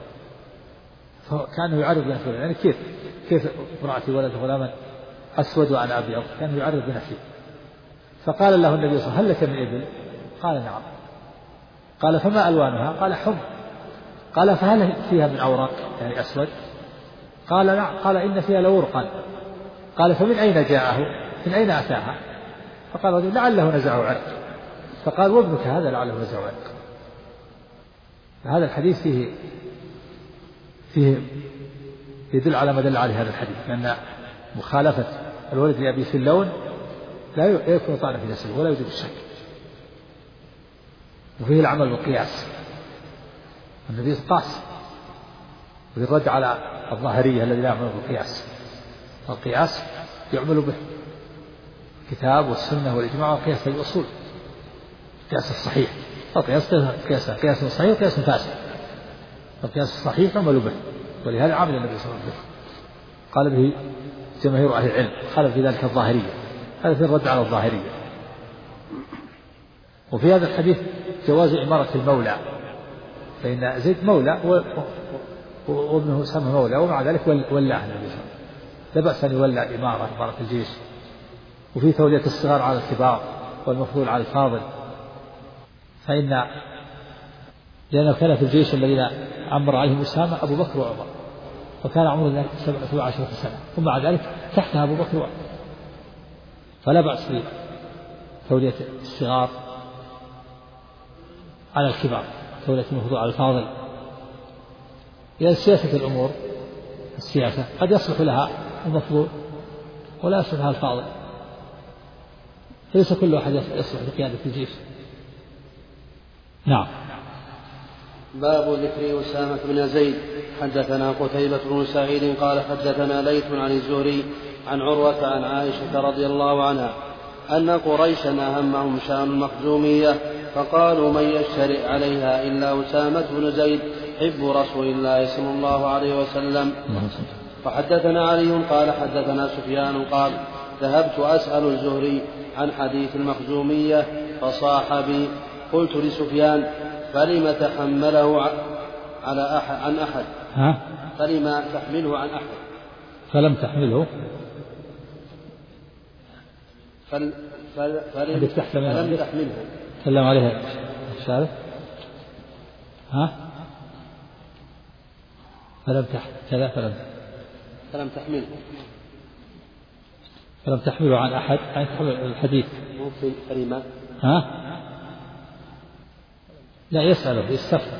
كأنه يعرض بنفس الولد، يعني كيف امرأتي ولدت غلاما أسود وأنا أبيض، كأنه يعرض بنفسه. فقال له النبي صلى الله عليه وسلم هل لك من إبل؟ قال نعم. قال فما ألوانها؟ قال حمر. قال فهل فيها من أوراق يعني أسود؟ قال نعم. قال إن فيها لورقا. قال فمن أين جاءه؟ من أين أتاها؟ فقال رجل لعله نزعه عرق. فقال وابنك هذا لعله نزعه عرق. هذا الحديث فيه يدل على ما دل عليه هذا الحديث، لأن مخالفة الولد لأبيه في اللون لا يكون طعنا في نسبه ولا يوجد الشك. وفيه العمل بالقياس، النبي قاس بالرد على الظاهرية الذي لا يعمل بالقياس. القياس يعمل به الكتاب والسنة والإجماع والقياس في الأصول، القياس الصحيح. قياس صحيح وقياس فاسد. القياس الصحيح يعمل به، ولهذا عمل النبي صلى الله عليه وسلم قال به جماهير أهل العلم، قال في ذلك الظاهرية. هذا في الرد على الظاهرية. وفي هذا الحديث جواز إمارة المولى، فإن زيد مولى وابنه سمى مولى، ومع ذلك ولاه النبي صلى الله عليه وسلم. لا بأس أن يولى إمارة الجيش. وفي تولية الصغار على الكبار والمفضول على الفاضل، لأنه كان في الجيش الذين عمر عليهم أسامة أبو بكر وعمر، وكان عمره ذلك 17 سنة، ومع ذلك تحتها أبو بكر وعمر. فلا بأس في تولية الصغار على الكبار، تولية المفضول على الفاضل. لأن سياسة الأمور، السياسة قد يصلح لها المفضول ولا يصلح لها الفاضل، فليس كل واحد يصلح لقيادة الجيش. نعم. باب ذكر أسامة بن زيد. حدثنا قتيبة بن سعيد قال حدثنا ليث عن الزهري عن عروة عن عائشة رضي الله عنها أن قريشا أهمهم شأن المخزومية، فقالوا من يشترئ عليها إلا أسامة بن زيد حب رسول الله صلى الله عليه وسلم. فحدثنا علي قال حدثنا سفيان قال ذهبت أسأل الزهري عن حديث المخزومية فصاح بي. قلت لسفيان فلم تحمله على أحد عن أحد؟ فلم تحمله عن أحد؟ فلم تحمله فلم تحمله. سلم عليها الشارع. فلم تحمله عن أحد، عن تحمل الحديث. ممكن كلمة. لا يسأله يستفهم.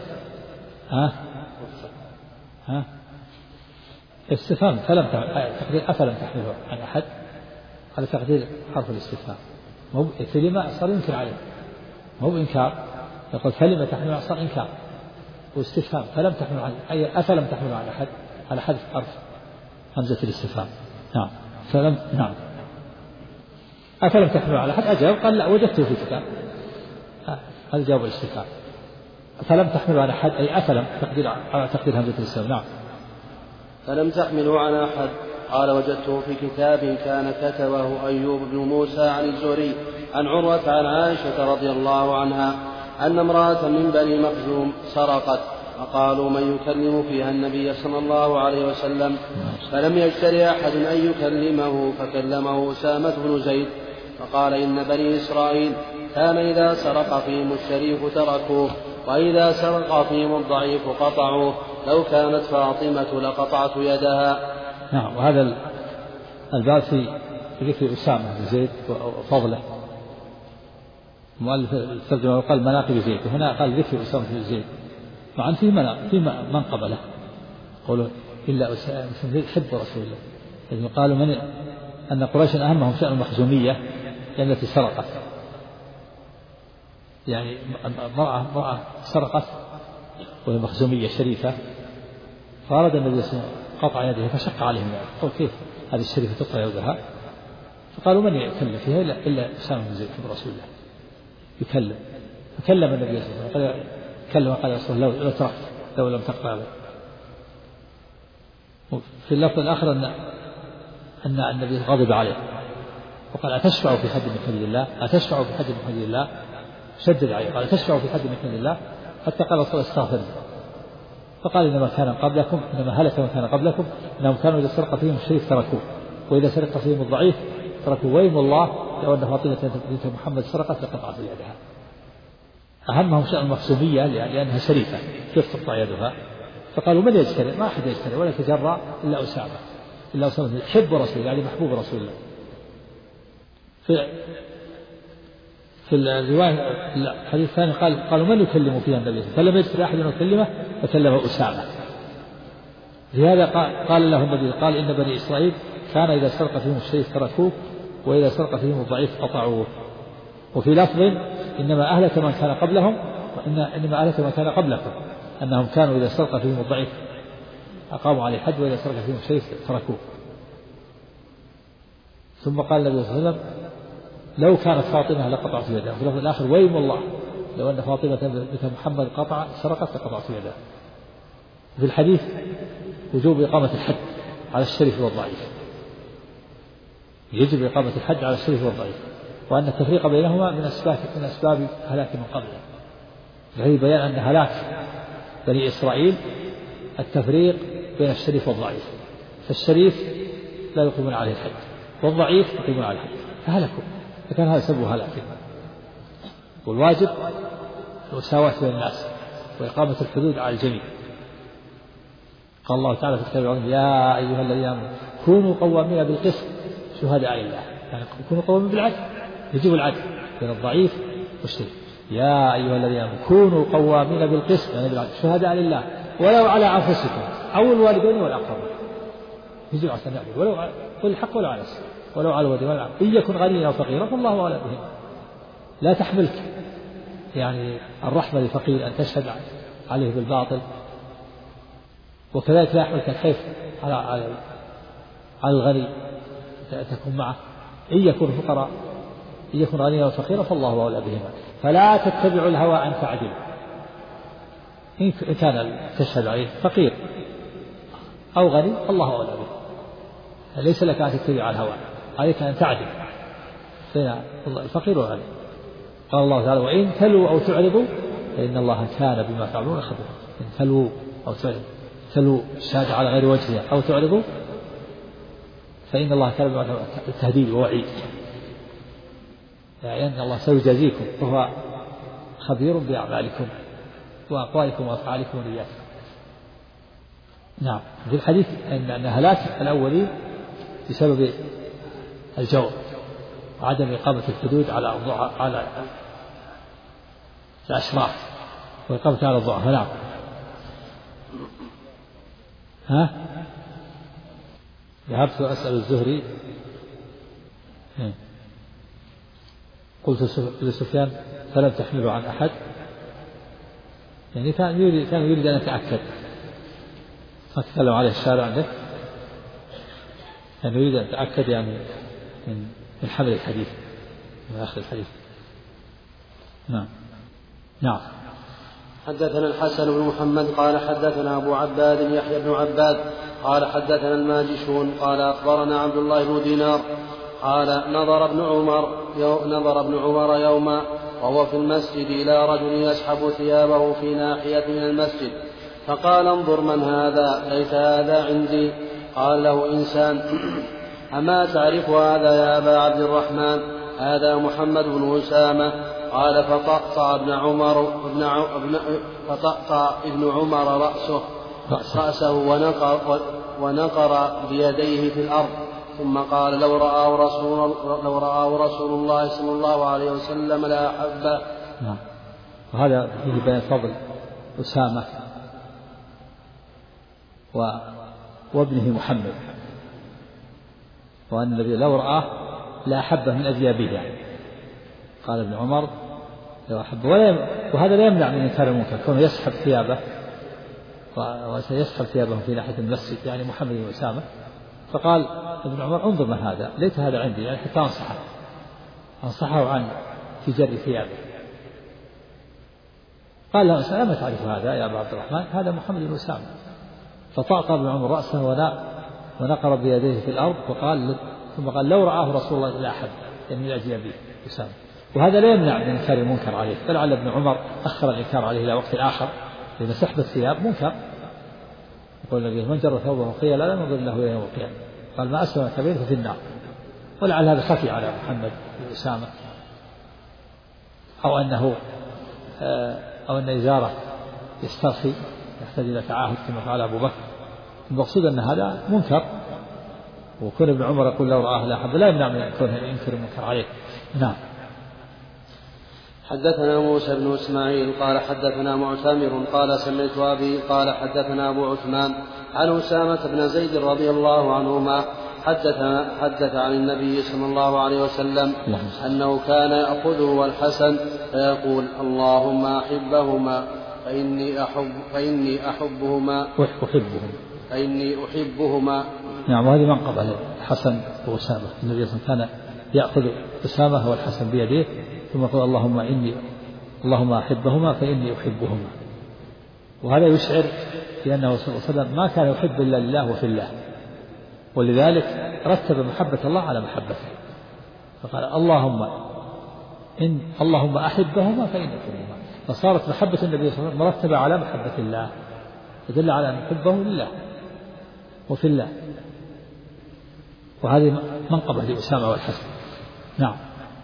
استفهام فلم أفلم تحمله عن أحد، على تقدير حرف الاستفهام. كلمة صار ينكر عليه، مو بإنكار. يقول كلمة تحمله صار إنكار واستفهام. فلم تحمله عن أي أفلم تحمله عن أحد على حذف حرف همزة الاستفهام. نعم. نعم. أفلم تحمله على أحد؟ أجاب قال لا وجدته في كتاب. هذا جواب الاستفهام. فلم تحمله على أحد أي أفلم على تقدير همزة الاستفهام. نعم. فلم تحمله على أحد قال وجدته في كتاب كان كتبه أيوب بن موسى عن الزهري عن عروة عن عائشة رضي الله عنها أن امرأة من بني مخزوم سرقت، فقالوا من يكلم فيها النبي صلى الله عليه وسلم، فلم يجترئ أحد أن يكلمه فكلمه أسامة بن زيد، فقال إن بني إسرائيل كان إذا سرق فيهم الشريف تركوه، وإذا سرق فيهم الضعيف قطعوه، لو كانت فاطمة لقطعت يدها. نعم. وهذا الباب في ذكر أسامة بن زيد وفضله. المؤلف الترجمة قال مناقب زيد، وهنا قال ذكر أسامة بن زيد، مع في منقبة له، قولوا إلا أسامة بن زيد حب رسول الله. يعني قالوا أن قريشا أهمهم شأن المخزومية التي سرقت، يعني امرأة سرقت وهي مخزومية شريفة، فأراد النبي صلى الله عليه وسلم قطع يده فشق عليهم ذلك. قال كيف هذه الشريفة تقطع يدها؟ فقالوا من يكلم فيها إلا أسامة بن زيد حب رسول الله يكلم. فكلم النبي صلى الله عليه وسلم قال رسول الله لو تركت لو لم تقطع. في اللفظ الآخر أن النبي غضب عليه وقال أتشفع في حد من حدود الله، أتشفع في حد من حدود الله، شدد عليه قال أتشفع في حد من حدود الله، حتى قال رسول الله استغفر لي، فقال إنما كان قبلكم، إنما هلك من كان قبلكم أنهم كانوا إذا سرق فيهم الشريف تركوه، وإذا سرق فيهم الضعيف تركوه، ويم الله لو أن فاطمة بنت محمد سرقت لقطعت يدها. أهمهم شأن المخزومية لأنها شريفة كيف تقطع يدها، فقالوا من يجترئ؟ ما أحد يجترئ ولا يتجرأ إلا أسامة حب رسول يعني محبوب رسول الله. في الرواية الحديث الثاني قالوا من يكلم فيها النبي، فلم يجترئ أحد أن يكلمه فكلم أسامة. لهذا قال له النبي قال إن بني إسرائيل كان إذا سرق فيهم الشريف تركوه وإذا سرق فيهم الضعيف قطعوه. وفي لفظ إنما أهلك من كان قبلهم إنما أهلك من كان قبلكم أنهم كانوا إذا سرق فيهم الضعيف أقاموا عليه حد وإذا سرق فيهم الشريف تركوه. ثم قال النبي صلى الله عليه وسلم لو كانت فاطمة لقطعت يدها. في اللفظ الآخر ويم الله لو أن فاطمة بنت محمد سرقت لقطعت يدها. في الحديث وجوب إقامة الحد على الشريف والضعيف، يجب إقامة الحد على الشريف والضعيف، وأن التفريق بينهما من أسباب هلاك من قبله. فهي بيان أن هلاك بني إسرائيل التفريق بين الشريف والضعيف، فالشريف لا يقيمون عليه الحد والضعيف يقيمون عليه الحد فهلكوا، فكان هذا سبب هلاكهم. والواجب المساواة بين الناس وإقامة الحدود على الجميع. قال الله تعالى في كتابه العظيم يا أيها الذين آمنوا كونوا قوامين بالقسط شهداء لله، يعني كونوا قوامين بالعدل، يجب العدل بين الضعيف والشريف. يا أيها الذين آمنوا كونوا قوامين بالقسط يعني بالعدل شهداء لله ولو على أنفسكم أو الوالدين والأقربين، يجب أن يعدل ولو قل الحق ولو على نفسك ولو على الوالدين والأقربين إن يكن غنيا أو فقيرا فالله أولى بهم. لا تحملك يعني الرحمة لفقير أن تشهد عليه بالباطل، وكذلك لا يحملك الخيف على الغني تكون معه. إن يكون فقراء إن يكن غنيا وفقيرا فالله أولى بهما. فلا تتبعوا الهوى أن تعدلوا، إن كان تشهد عليه فقير أو غني فالله أولى به، ليس لك أن تتبع الهوى، عليك أن تعدل بين الفقير والغني. قال الله تعالى وإن تلوا أو تعرضوا فإن الله كان بما تعملون خبيرا. إن تلوا أو تعرضوا، تلوا الشهادة على غير وجهها أو تعرضوا فإن الله كان بما تعملون تهديد ووعيد، يعني أن الله سيجازيكم وهو خبير بأعمالكم وأقوالكم وأفعالكم ونياتكم. نعم. في الحديث أن هلاك الأولين بسبب الجور وعدم إقامة الحدود على الأشراف وإقامة على الضعفاء. نعم. ذهبت أسأل الزهري قلت لسفيان فلم تحمله عن أحد، يعني كان يريد أن يتأكد، ما تكلم عليه الشارع عنده، يعني يريد أن يتأكد يعني من حمل الحديث من آخر الحديث. نعم. نعم. حدثنا الحسن بن محمد قال حدثنا أبو عباد يحيى بن عباد قال حدثنا الماجشون قال أخبرنا عبد الله بن دينار قال نظر ابن عمر يوما وهو في المسجد إلى رجل يسحب ثيابه في ناحية من المسجد، فقال انظر من هذا؟ ليس هذا عندي. قال له إنسان أما تعرف هذا يا أبا عبد الرحمن؟ هذا محمد بن أسامة. قال فطأطأ ابن عمر رأسه ونقر بيديه في الأرض، ثم قال لو رآه رسول الله صلى الله عليه وسلم لا أحبه. نعم. وهذا فيه بيان فضل أسامة وابنه محمد، وأن النبي لو رآه لا أحبه من أجل أبيه، يعني قال ابن عمر لو أحبه. وهذا لا يمنع من إنكار المنكر كونه يسحب ثيابه وسيسحب ثيابه في ناحية المسجد، يعني محمد بن أسامة. فقال ابن عمر انظر من هذا؟ ليس هذا عندي، يعني حتى أنصحه عن تجر ثيابه. قال له أما تعرف هذا يا أبا عبد الرحمن؟ هذا محمد بن أسامة. فطأطأ ابن عمر رأسه ونقر بيديه في الأرض ثم قال لو رآه رسول الله لأحب يعني يأتي به أسامة. وهذا لا يمنع من إنكار المنكر عليه، فلعل ابن عمر أخر الإنكار عليه إلى وقت آخر، لأن سحب الثياب منكر. يقول النبي من جر ثوبه خيلا لا ننظر له يوم القيامة، قال ما أسلم كبير في النار. ولعل هذا خفي على محمد بن أسامة، أو أن إزاره يسترخي يحتاج إلى تعاهد كما فعل أبو بكر. المقصود أن هذا منكر، وكون ابن عمر يقول لو رآه لا أحب لا يمنع من كونه ينكر المنكر عليه. نعم. حدثنا موسى بن إسماعيل قال حدثنا معتمر قال سمعت أبي قال حدثنا أبو عثمان عن أسامة بن زيد رضي الله عنهما حدث عن النبي صلى الله عليه وسلم أنه كان يأخذه والحسن فيقول اللهم أحبهما فإني أحبهما نعم. وهذه منقبة الحسن وأسامة. النبي صلى الله عليه وسلم كان يأخذ أسامة والحسن بيده ثم يقول اللهم أحبهما فإني أحبهما. وهذا يشعر بأنه صلى الله عليه وسلم ما كان يحب إلا لله وفي الله، ولذلك رتب محبة الله على محبته، فقال اللهم أحبهما فإني أحبهما، فصارت محبة النبي صلى الله عليه وسلم مرتبة على محبة الله، يدل على أن نحبه لله وفي الله. وهذه منقبة لأسامة والحسن. نعم.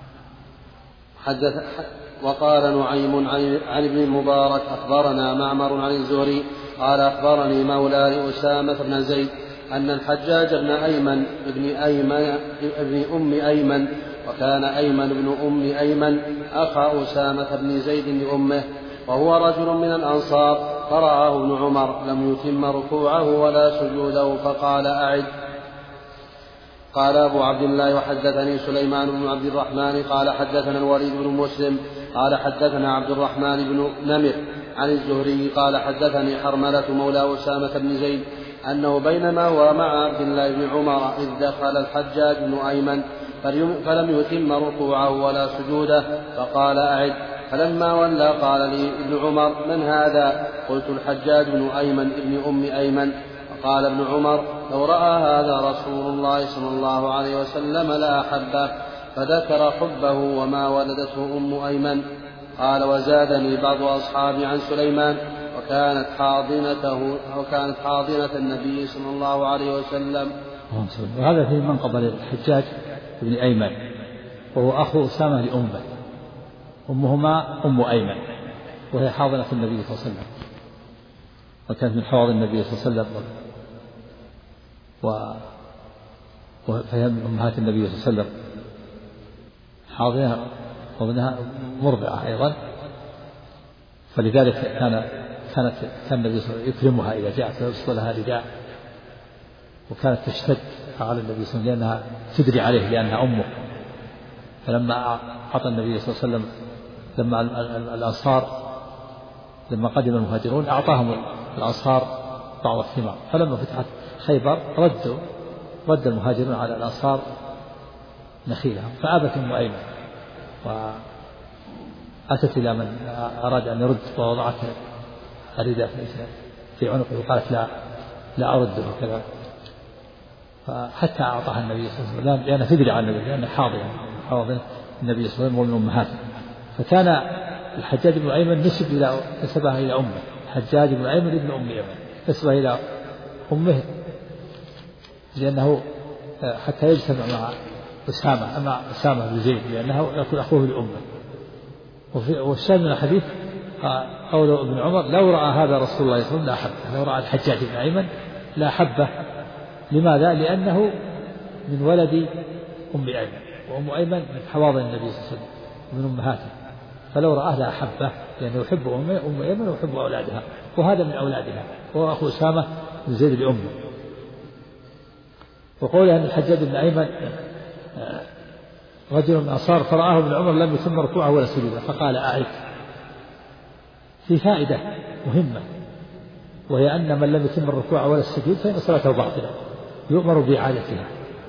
وقال نعيم عن ابن المبارك أخبرنا معمر عن الزهري قال أخبرني مولى لأسامة بن زيد أن الحجاج بن أيمن ابن أم أيمن، وكان أيمن بن أم أيمن أخا أسامة بن زيد لأمه، وهو رجل من الأنصار، فرآه ابن عمر لم يتم ركوعه ولا سجوده فقال أعد. قال أبو عبد الله وحدثني سليمان بن عبد الرحمن قال حدثنا الوليد بن مسلم قال حدثنا عبد الرحمن بن نمر عن الزهري قال حدثني حرملة مولى أسامة بن زيد أنه بينما هو مع عبد الله بن عمر إذ دخل الحجاج بن أيمن فلم يتم ركوعه ولا سجوده فقال أعد. فلما ولى قال لي ابن عمر من هذا؟ قلت الحجاج بن أيمن ابن أم أيمن. فقال ابن عمر لو رأى هذا رسول الله صلى الله عليه وسلم لا أحبه، فذكر حبه وما ولدته أم أيمن. قال وزادني بعض أصحابي عن سليمان وكانت حاضنة النبي صلى الله عليه وسلم. وهذا في منقبة للحجاج بن أيمن، وهو أخو أسامة لأمه، أمهما أم أيمن، وهي حاضنة النبي صلى الله عليه وسلم، وكانت من حواضن النبي صلى الله عليه وسلم، وهي من أمهات النبي صلى الله عليه وسلم، حاضنة وابنها مرضعة أيضا. فلذلك كان النبي صلى الله عليه وسلم يكرمها إذا جاءت فيبسط لها رداء، وكانت تشتد على النبي صلى الله عليه وسلم لأنها تدري عليه لأنها أمه. فلما أعطى النبي صلى الله عليه وسلم لما الأنصار لما قدم المهاجرون أعطاهم الأنصار بعض الثمار، فلما فتحت خيبر رد المهاجرون على الأنصار نخيلهم، فأبت أم أيمن وأتت إلى من أراد أن يرد ووضعت الرداء في عنقه وقالت لا أرده كذا، فحتى أعطاها النبي صلى الله عليه وسلم لأنها تدري عن النبي، لأنها حاضنة النبي صلى الله عليه وسلم ومن أمهاته. فكان الحجاج بن أيمن نسبها إلى أمه، الحجاج بن أيمن ابن أم أيمن نسبها إلى أمه، لأنه حتى يجتمع مع أسامة بن زيد لأنه يكون أخوه لأمه. والشاهد من الحديث قول ابن عمر لو رأى هذا رسول الله صلى الله عليه وسلم لا أحبه، لو رأى الحجاج بن أيمن لا أحبه. لماذا؟ لأنه من ولد أم أيمن، وأم أيمن من حواضن النبي صلى الله عليه وسلم من أمهاته، فلو رآه لا أحبه لأنه يحب أم أيمن ويحب أولادها، وهذا من أولادها وهو أخو أسامة بن زيد لأمه. وقوله أن الحجاج بن أيمن رجل من الأنصار فرآه ابن عمر لم يتم ركوعه ولا سجوده فقال أعد. في فائدة مهمة، وهي أن من لم يتم الركوع ولا السجود فإن صلاته باطلة يؤمر بإعادتها.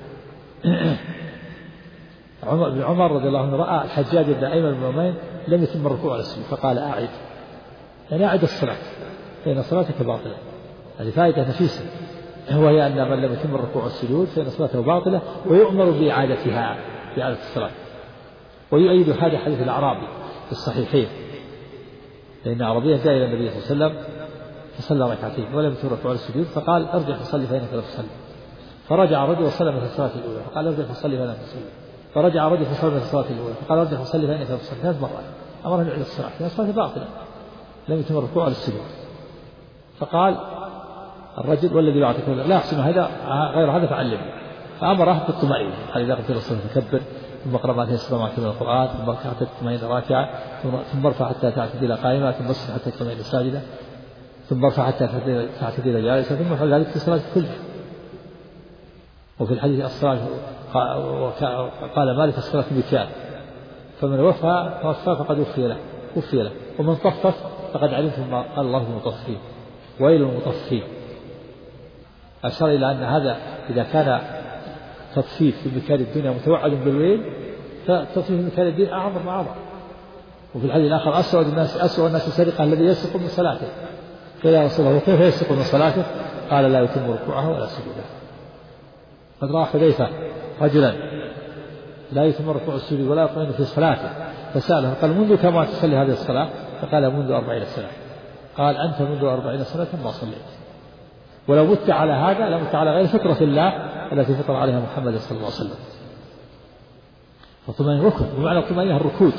ابن عمر رضي الله عنه رأى الحجاج بن أيمن بن أمين لم يتم الركوع ولا السجود فقال أعد، يعني أعد الصلاة فإن صلاتك باطلة. هذه فائدة نفيسة، وهي أن من لم يتم الركوع والسجود فإن صلاته باطلة ويؤمر بإعادتها، بإعادة الصلاة. ويؤيد هذا حديث الأعرابي في الصحيحين، لأن أعرابيا جاء إلى النبي صلى الله عليه وسلم فصلى ركعتين ولم يتم الركوع والسجود، فقال ارجع فصلي فإنك لم تصلي. فرجع رجل وصلى مثل الصلاة الأولى فقال ارجع فصلي فإنك لم تصلي. فرجع رجل فصلى مثل الصلاة الأولى فقال ارجع فصلي فإنك لم تصلي. 3 مرات أمره يعيد الصلاة لأن الصلاة باطلة لم يتم الركوع والسجود. فقال الرجل والذي بعثك لا أحسن هذا غير هذا فعلمني. فأمره بالطمأنينة، قال إذا قمت إلى الصلاة فكبر، ثم اقرأ ما تيسر معك من القرآن، ثم اركع حتى تطمئن راكعا، ثم ارفع حتى تعتدل قائما، ثم اسجد حتى تطمئن ساجدا، ثم ارفع حتى تعتدل جالسا، ثم افعل ذلك في الصلاة كلها. وفي الحديث الصلاة قال مالك الصلاة مكيال، فمن وفى فقد وفي له، ومن طفف فقد علمت ما قال الله المطففين ويل المطففين. أشار إلى أن هذا إذا كان تطفيف في مكان الدنيا متوعد بالويل، فتطفيف في مكان الدين أعظم وأعظم. وفي الحديث الآخر أسوأ الناس سرقة الذي يسرق من صلاته. قيل يا رسول الله كيف يسرق من صلاته؟ قال لا يتم ركوعه ولا سجوده. قد رأى حذيفة رجلا لا يتم ركوع السجود ولا يطمئن في صلاته، فسأله قال منذ كم تصلي هذه الصلاة؟ فقال منذ 40 سنة. قال أنت منذ 40 سنة ما صليت، ولو مت على هذا لمت على غير فطرة الله التي فطر عليها محمد صلى الله عليه وسلم. فالطمأنينة ركن، ومعنى الطمأنينة الركود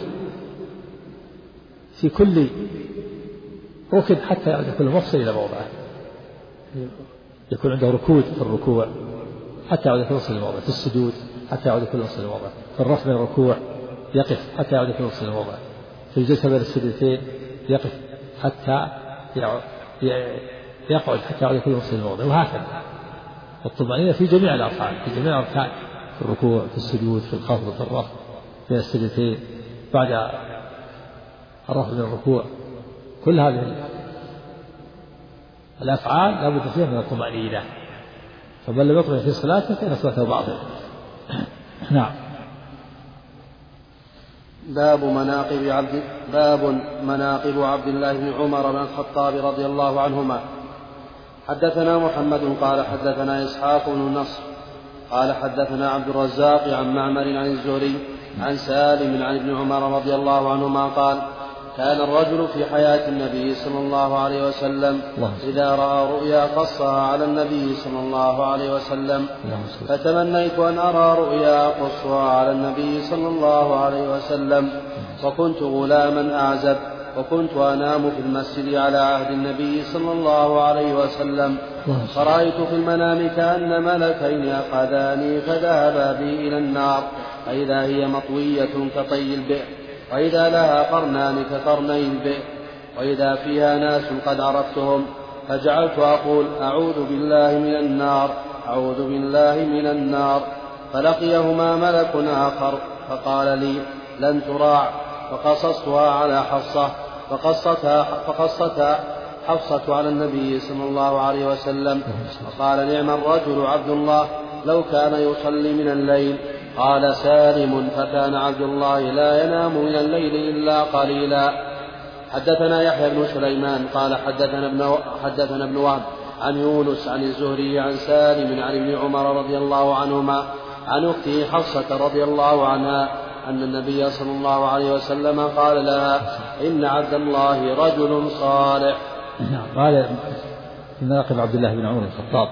في كل ركن حتى يعود كل مفصل إلى موضعه، يكون عنده ركود في الركوع حتى يعود كل مفصل إلى موضعه، في السجود حتى يعود كل مفصل إلى موضعه، في الرفع من الركوع يقف حتى يعود كل مفصل إلى موضعه، في الجلسة بين السجدتين يقف حتى يقعد حتى يعود كل مفصل إلى موضعه، وهكذا. والطمأنينة في جميع الأفعال، في جميع الأركان، في الركوع، في السجود، في الخفض، في الرفع، في السجدتين، بعد الرفع من الركوع، كل هذه الأفعال لا بد فيها من الطمأنينة. فمن لم يطمئن في صلاته فإن صلاته باطلة. نعم. باب مناقب عبد الله بن عمر بن الخطاب رضي الله عنهما. حدثنا محمد قال حدثنا إسحاق بن النصر قال حدثنا عبد الرزاق عن معمر عن الزهري عن سالم عن ابن عمر رضي الله عنهما قال كان الرجل في حياة النبي صلى الله عليه وسلم إذا رأى رؤيا قصها على النبي صلى الله عليه وسلم، فتمنيت أن أرى رؤيا قصها على النبي صلى الله عليه وسلم، وكنت غلاما أعزب، وكنت أنام في المسجد على عهد النبي صلى الله عليه وسلم، فرأيت في المنام كأن ملكين أخذاني فذهبا بي إلى النار، فإذا هي مطوية كطي البئر، وإذا لها قرنان كقرني البئر، وإذا فيها ناس قد عرفتهم، فجعلت أقول أعوذ بالله من النار، أعوذ بالله من النار. فلقيهما ملك آخر فقال لي لن تراع، فقصصتها على حفصة، فقصتها حفصة على النبي صلى الله عليه وسلم، فقال نعم الرجل عبد الله لو كان يصلي من الليل. قال سالم فكان عبد الله لا ينام من الليل إلا قليلا. حدثنا يحيى بن سليمان قال حدثنا ابن وهب عن يونس عن الزهري عن سالم عن ابن عمر رضي الله عنهما عن أخته حفصة رضي الله عنها أن النبي صلى الله عليه وسلم قال لها إن عبد الله رجل صالح. قال في مناقب عبد الله بن عمر الخطاب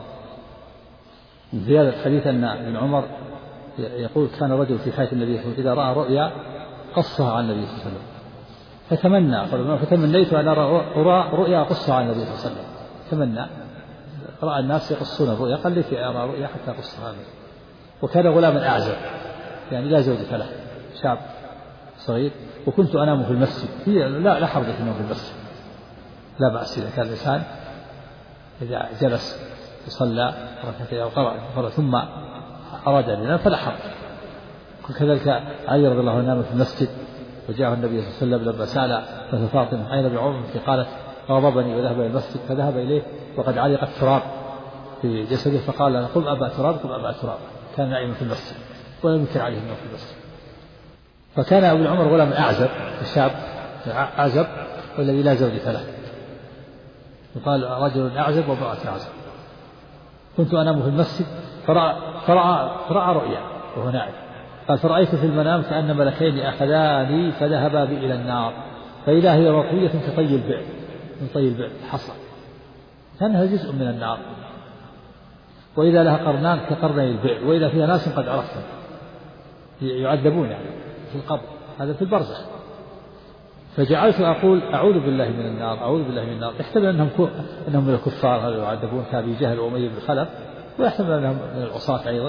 زيادة الحديث أن ابن عمر يقول كان رجل في حياة النبي صلى الله عليه وسلم إذا رأى رؤيا قصها على النبي صلى الله عليه وسلم، فتمنيت أن أرى رؤيا قصها على النبي صلى الله عليه وسلم. تمنى رأى الناس يقصون الرؤيا، قال لي في أرى رؤيا حتى قصها عليه. وكان غلاما أعزب يعني لا زوجة له، شاب صغير، وكنت أنام في المسجد، لا حرج في النوم في المسجد، لا بأس إذا كان الإنسان إذا جلس وصلى ركعتين أو قرأ ثم أراد أن ينام فلا حرج. وكذلك علي رضي الله عنه نام في المسجد، وجاءه النبي صلى الله عليه وسلم لما سأل فتاة فاطمة أين ابن عمر قالت غضبني وذهب إلى المسجد، فذهب إليه وقد علق التراب في جسده، فقال له قم أبا تراب، قم أبا تراب. كان نائما في المسجد ولم ينكر عليه النوم في المسجد. فكان ابن عمر غلام أعزب، شاب أعزب والذي لا زوجة له، يقال رجل أعزب وامرأة أعزب. كنت أنام في المسجد فرأى رؤيا وهو نائم، قال فرأيت في المنام كأن ملكين أخذاني فذهبا بي إلى النار، فإذا هي رطوية كطي البئر، من طي البئر حصى، كأنها جزء من النار، وإذا لها قرنان كقرني البئر، وإذا فيها ناس قد عرفتهم يعذبون يعني في القبر، هذا في البرزخ. فجعلت أقول أعوذ بالله من النار، أعوذ بالله من النار. يحتمل أنهم من الكفار هذا يعذبون كأبي جهل وأمية بن خلف، ويحتمل أنهم من العصاة أيضا.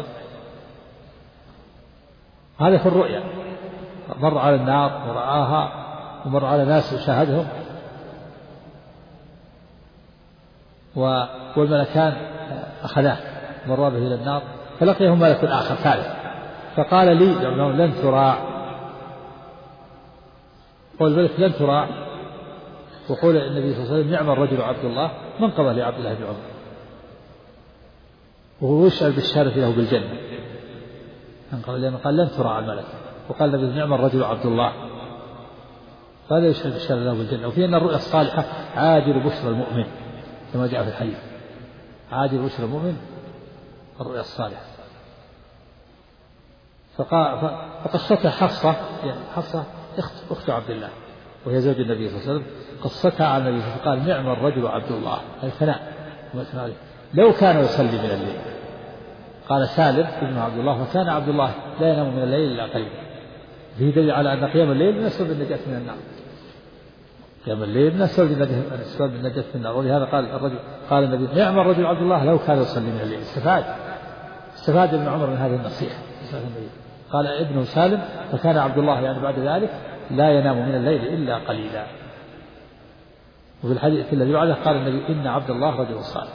هذا في الرؤيا، مر على النار ورآها، ومر على ناس وشاهدهم، والملكان أخذاه مر به إلى النار، فلقيه ملك آخر ثالث فقال لي لن تراع، قول الملك لن تراع، وقول النبي صلى الله عليه وسلم نعم الرجل عبد الله، من قضى لعبد الله بن عمر، وهو يشعر بالشهادة له بالجنة، لأنه قال لن تراع الملك، وقال النبي نعم الرجل عبد الله، فهذا يشعر بالشهادة له بالجنة. وفي أن الرؤيا الصالحة عاجل بشرى المؤمن كما جاء في الحديث، عاجل بشرى المؤمن الرؤيا الصالحة. فقصتها حفصة، يعني حفصة أخت عبد الله وهي زوج النبي صلى الله عليه وسلم، قصتها على النبي صلى الله عليه وسلم، قال نعم الرجل عبد الله، الثناء لو كان يصلي من الليل. قال سالم ابن عبد الله وكان عبد الله لا ينام من الليل إلا قليلا، فيه دليل على أن قيام الليل من أسباب النجاة من النار، قيام الليل من أسباب النجاة من النار. ولهذا قال النبي نعم الرجل عبد الله لو كان يصلي من الليل. استفاد ابن عمر من هذه النصيحة. قال ابنه سالم فكان عبد الله يعني بعد ذلك لا ينام من الليل إلا قليلا. وفي الحديث الذي بعده قال النبي إن عبد الله رجل صالح.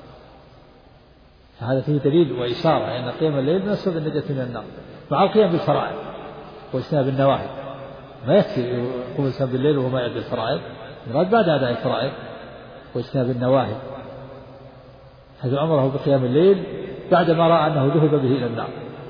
هذا فيه دليل وإشارة أن قيام الليل من أسباب النجاة من النار، مع القيام بالفرائض واجتناب النواهي. ما يكفي يقوم الإنسان بالليل وهو ما يأدي الفرائض، يراد بعد أداء الفرائض واجتناب النواهي. هذا أمره بقيام الليل بعدما رأى أنه ذهب به إلى النار.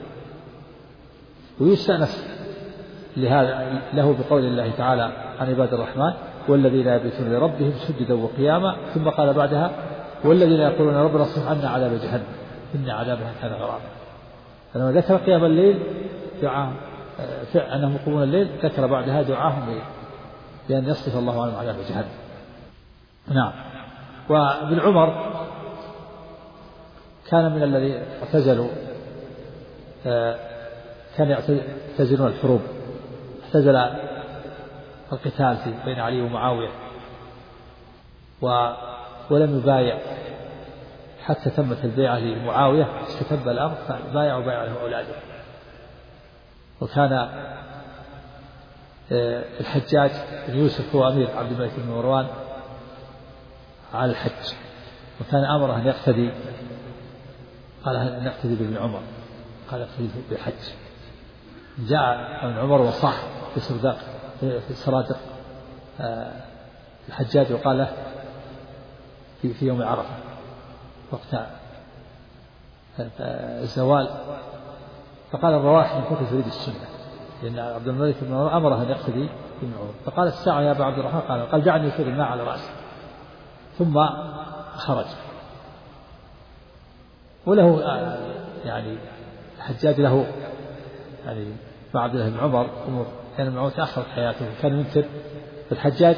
ويستأنس له بقول الله تعالى عن عباد الرحمن والذين يبيتون لربهم سجدا وقياما، ثم قال بعدها والذين يقولون ربنا اصرف عنا عذاب جهنم إن عذابها كان غراما. فلما ذكر قيام الليل دعاء أنهم يقومون الليل، ذكر بعدها دعاهم بأن يصرف الله عنهم عذاب جهنم. نعم. وابن عمر كان من الذين اعتزلوا، كان يعتزلون الحروب، اعتزل القتال بين علي ومعاوية، ولم يبايع حتى تمت البيعة لمعاوية، استتب الأمر فبايع وبايع له أولاده. وكان الحجاج بن يوسف هو أمير عبد الملك بن مروان على الحج، وكان أمره أن يقتدي، قال أن نقتدي بابن عمر، قال اقتدي بالحج. جاء ابن عمر وصاح في سرادق الحجاج وقال له في يوم عرفة وقت الزوال، فقال الرواح إن كنت تريد السنة، لأن عبد الملك بن عمر أمره أن يقتدي بابن عمر. فقال الساعة يا أبا عبد الرحمن، قال دعني يصير الماء على رأسه، ثم خرج. وله يعني الحجاج له يعني مع عبد الله بن عمر أمور، كان ابن عمر تأخرت حياته، كان ينكر. الحجاج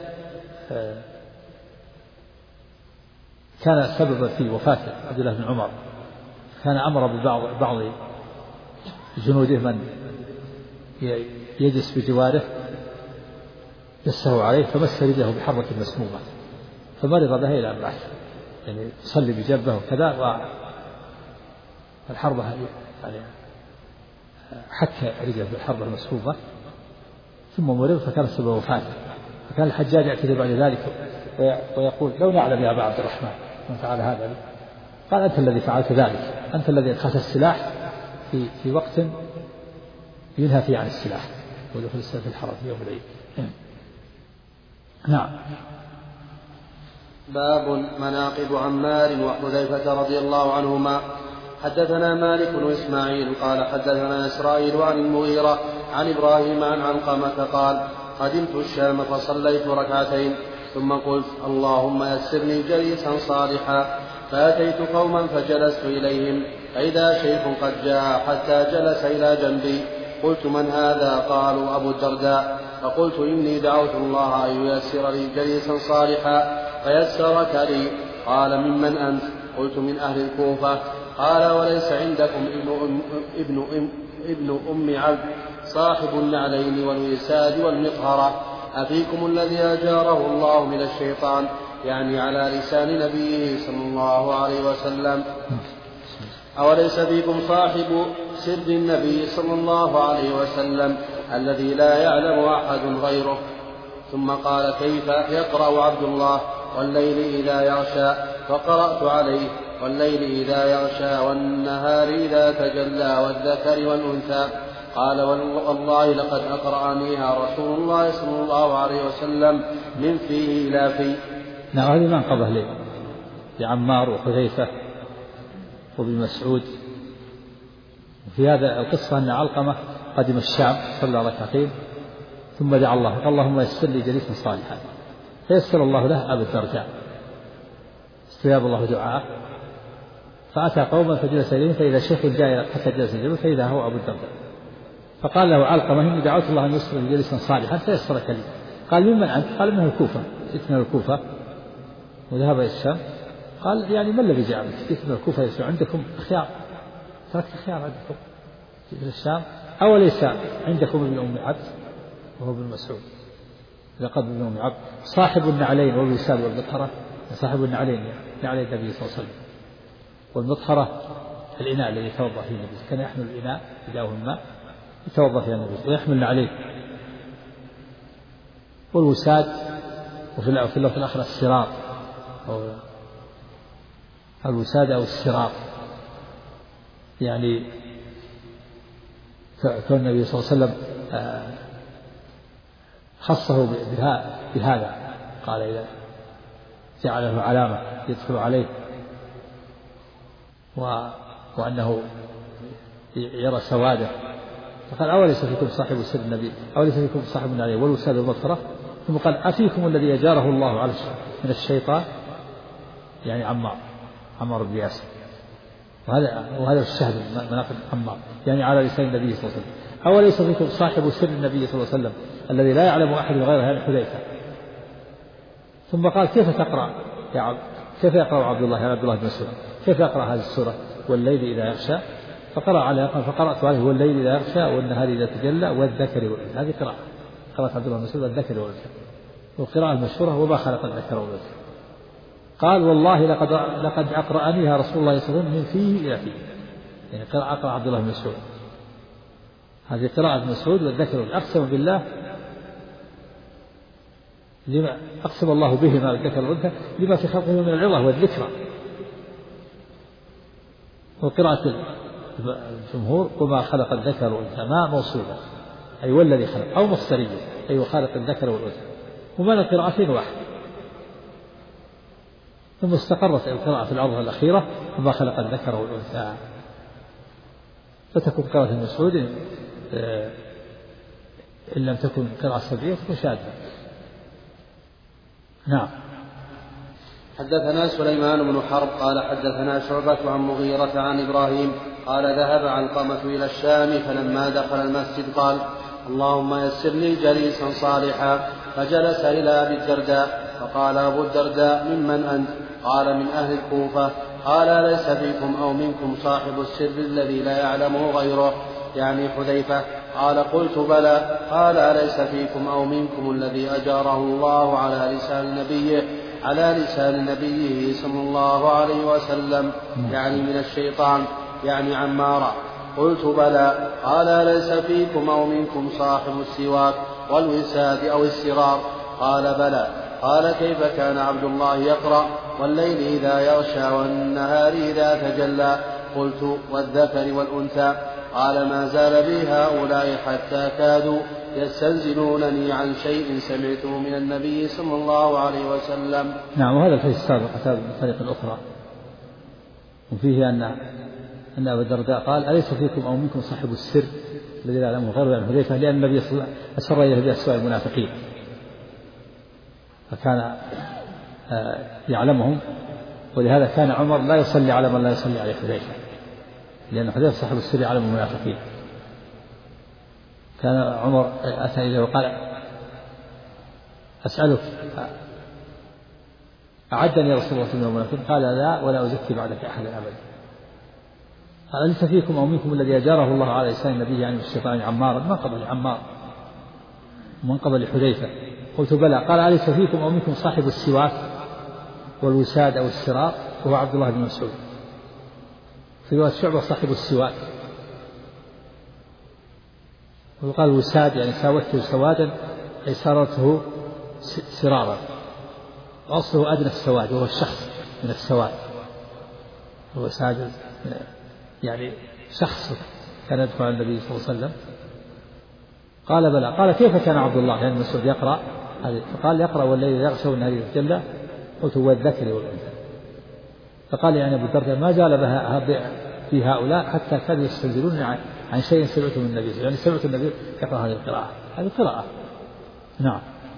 كان سببا في وفاة عبد الله بن عمر، كان أمر ببعض جنوده من يجلس بجواره يسه عليه، فمس رجله بحرة مسمومة فمرض بها إلى البعث، يعني يصلي بجنبه وكذا، والحربة يعني حك رجله بالحربة المسمومة ثم مرض فكان سبب وفاته. فكان الحجاج يعتذر بعد ذلك ويقول لو نعلم يا أبا عبد الرحمن من فعل هذا لي، قال أنت الذي فعلت ذلك، أنت الذي أدخلت السلاح في وقت ينهى فيه عن السلاح، ودخل السلاح في الحرم في يوم العيد. نعم. باب مناقب عمار وحذيفة رضي الله عنهما. حدثنا مالك بن إسماعيل قال حدثنا إسرائيل عن المغيرة عن إبراهيم عن علقمة قال قدمت الشام فصليت ركعتين ثم قلت اللهم يسر لي جليسا صالحا. فأتيت قوما فجلست إليهم فإذا شيخ قد جاء حتى جلس إلى جنبي. قلت من هذا؟ قالوا أبو الدرداء. فقلت إني دعوت الله أن ييسر لي جليسا صالحا فيسرك لي. قال ممن أنت؟ قلت من أهل الكوفة. قال وليس عندكم ابن أم عبد صاحب النعلين والوساد والمطهرة أفيكم الذي أجاره الله من الشيطان؟ يعني على لسان نبيه صلى الله عليه وسلم. أوليس فيكم صاحب سر النبي صلى الله عليه وسلم الذي لا يعلم أحد غيره؟ ثم قال كيف يقرأ عبد الله والليل إذا يغشى؟ فقرأت عليه والليل إذا يغشى والنهار إذا تجلى والذكر والأنثى. قال والله لقد أقرأنيها رسول الله صلى الله عليه وسلم من فيه إلى فيه. نعم هذه منقبة لعمار وحذيفة وابن مسعود. وفي هذا القصة أن علقمة قدم الشام صلى ركعتين ثم دعا الله قال اللهم يسر لي جليسا صالحا فيسر الله له أبا الدرداء. استجاب الله دعاءه فأتى قوما فجلس إليهم فإذا شيخ جاء حتى جلس إليهم فإذا هو أبو الدرداء. فقال له علقمة إني دعوت الله أن يسر لي جليسا صالحا فيسرك لي. قال ممن أنت؟ قال من الكوفة. جئت من الكوفة وذهب إلى الشام. قال يعني ما الذي جاء بك؟ جئت من الكوفة يسوع عندكم خيار تركت خيار عندكم جئت إلى الشام. أوليس عندكم ابن أم عبد وهو ابن مسعود لقد ابن أم عبد صاحب النعلين والوساد والمطهرة. صاحب النعلين نعلي النبي صلى الله عليه وسلم والمطهرة الإناء الذي يتوضأ فيه النبي كان يحمل الإناء إداؤه الماء يتوضأ فيه النبي ويحمل النعلين. والوساد وفي اللفظ الآخر السراط أو الوساد أو السراط يعني كان النبي صلى الله عليه وسلم خصه بهذا قال إذا جعله علامة يدخل عليه وأنه يرى سواده. فقال أوليس فيكم صاحب سر النبي أوليس فيكم صاحب النعلين والوساد والمطهرة؟ ثم قال أفيكم الذي أجاره الله على من الشيطان؟ يعني عمار بن ياسر. وهذا الشهد مناقب عمار يعني على لسان النبي صلى الله عليه وسلم. أوليس فيكم صاحب سر النبي صلى الله عليه وسلم الذي لا يعلم أحد غيره يعني حذيفة. ثم قال كيف تقرأ كيف يقرأ عبد الله يعني عبد الله بن مسعود كيف يقرأ هذه السورة والليل إذا يغشى؟ فقرأت عليه والليل إذا يغشى والنهار إذا تجلى والذكر والأنثى. هذه قراءة عبد الله بن مسعود والذكر والأنثى والقراءة المشهورة وما خلق الذكر والأنثى. قال والله لقد أقرأنيها رسول الله صلى الله عليه وسلم من فيه إلى فيه يعني أقرأ عبد الله بن مسعود. هذه قراءة ابن مسعود والذكر والأنثى. أقسم بالله لما أقسم الله بهما الذكر والأنثى لما في خلقه من العظة والذكرى. وقراءة الجمهور وما خلق الذكر والأنثى ما موصولة أي والذي خلق أو مصدرية أي خالق الذكر والأنثى. ومن القراءتين واحد. ثم استقرت القراءة في العرض الأخيرة وما خلق الذكر والأنثى. فتكون قراءة المسعود إن لم تكن قراءة سبعية تكون شاذة. نعم. حدثنا سليمان بن حرب قال حدثنا شعبة عن مغيرة عن إبراهيم قال ذهب علقمة إلى الشام فلما دخل المسجد قال اللهم يسر لي جليسا صالحا. فجلس إلى أبي الدرداء فقال أبو الدرداء ممن أنت؟ قال من أهل الكوفة. قال ليس فيكم أو منكم صاحب السر الذي لا يعلمه غيره يعني حذيفة؟ قال قلت بلى. قال أليس فيكم أو منكم الذي أجاره الله على لسان نبيه صلى الله عليه وسلم يعني من الشيطان يعني عمارا؟ قلت بلى. قال أليس فيكم أو منكم صاحب السواك والوساد أو السرار؟ قال بلى. قال كيف كان عبد الله يقرأ والليل إذا يغشى والنهار إذا تجلى؟ قلت والذكر والأنثى. قال ما زال بي هؤلاء حتى كادوا يستنزلونني عن شيء سمعته من النبي صلى الله عليه وسلم. نعم. وهذا الحديث السابق أتى بطريقة أخرى وفيه أن أبا الدرداء قال أليس فيكم أو منكم صاحب السر الذي لا يعلمه غيره يعني حذيفة لأن النبي صلى الله عليه وسلم أسر إليه بأسماء المنافقين. فكان يعلمهم، ولهذا كان عمر لا يصلي على من لا يصلي عليه حذيفة، لأن حذيفة صاحب السر يعلم المنافقين. كان عمر أتى إليه وقال: أسألك أعدني يا رسول الله من المنافقين؟ قال: لا، ولا أزكي بعدك أحد أبدا. قال: أليس فيكم أو منكم الذي أجاره الله على لسان النبي يعني الشيطان عمارا؟ ما قبل عمار ومن قبل حذيفة. قلت: بلى. قال: أليس فيكم أو منكم صاحب السواك والوساد أو السراق؟ وهو عبد الله بن مسعود. في رواية شعبة صاحب السواك. وقال الوساد يعني ساوته سوادا أي سارته سرارا، وأصله أدنى السواد وهو الشخص من السواد، هو ساد يعني شخص كان يدفع النبي صلى الله عليه وسلم. قال: بلى. قال: كيف كان عبد الله يعني مسعود يقرأ؟ فقال: يقرأ والليل يغشى والنهار يتجلى. قلت: هو الذكر والأنثى. فقال يعني أبو الدرداء: ما زال في هؤلاء حتى كانوا يستنزلون عن شيء سمعته من النبي، يعني سمعت النبي يقرأ هذه القراءة. هذه قراءة. نعم.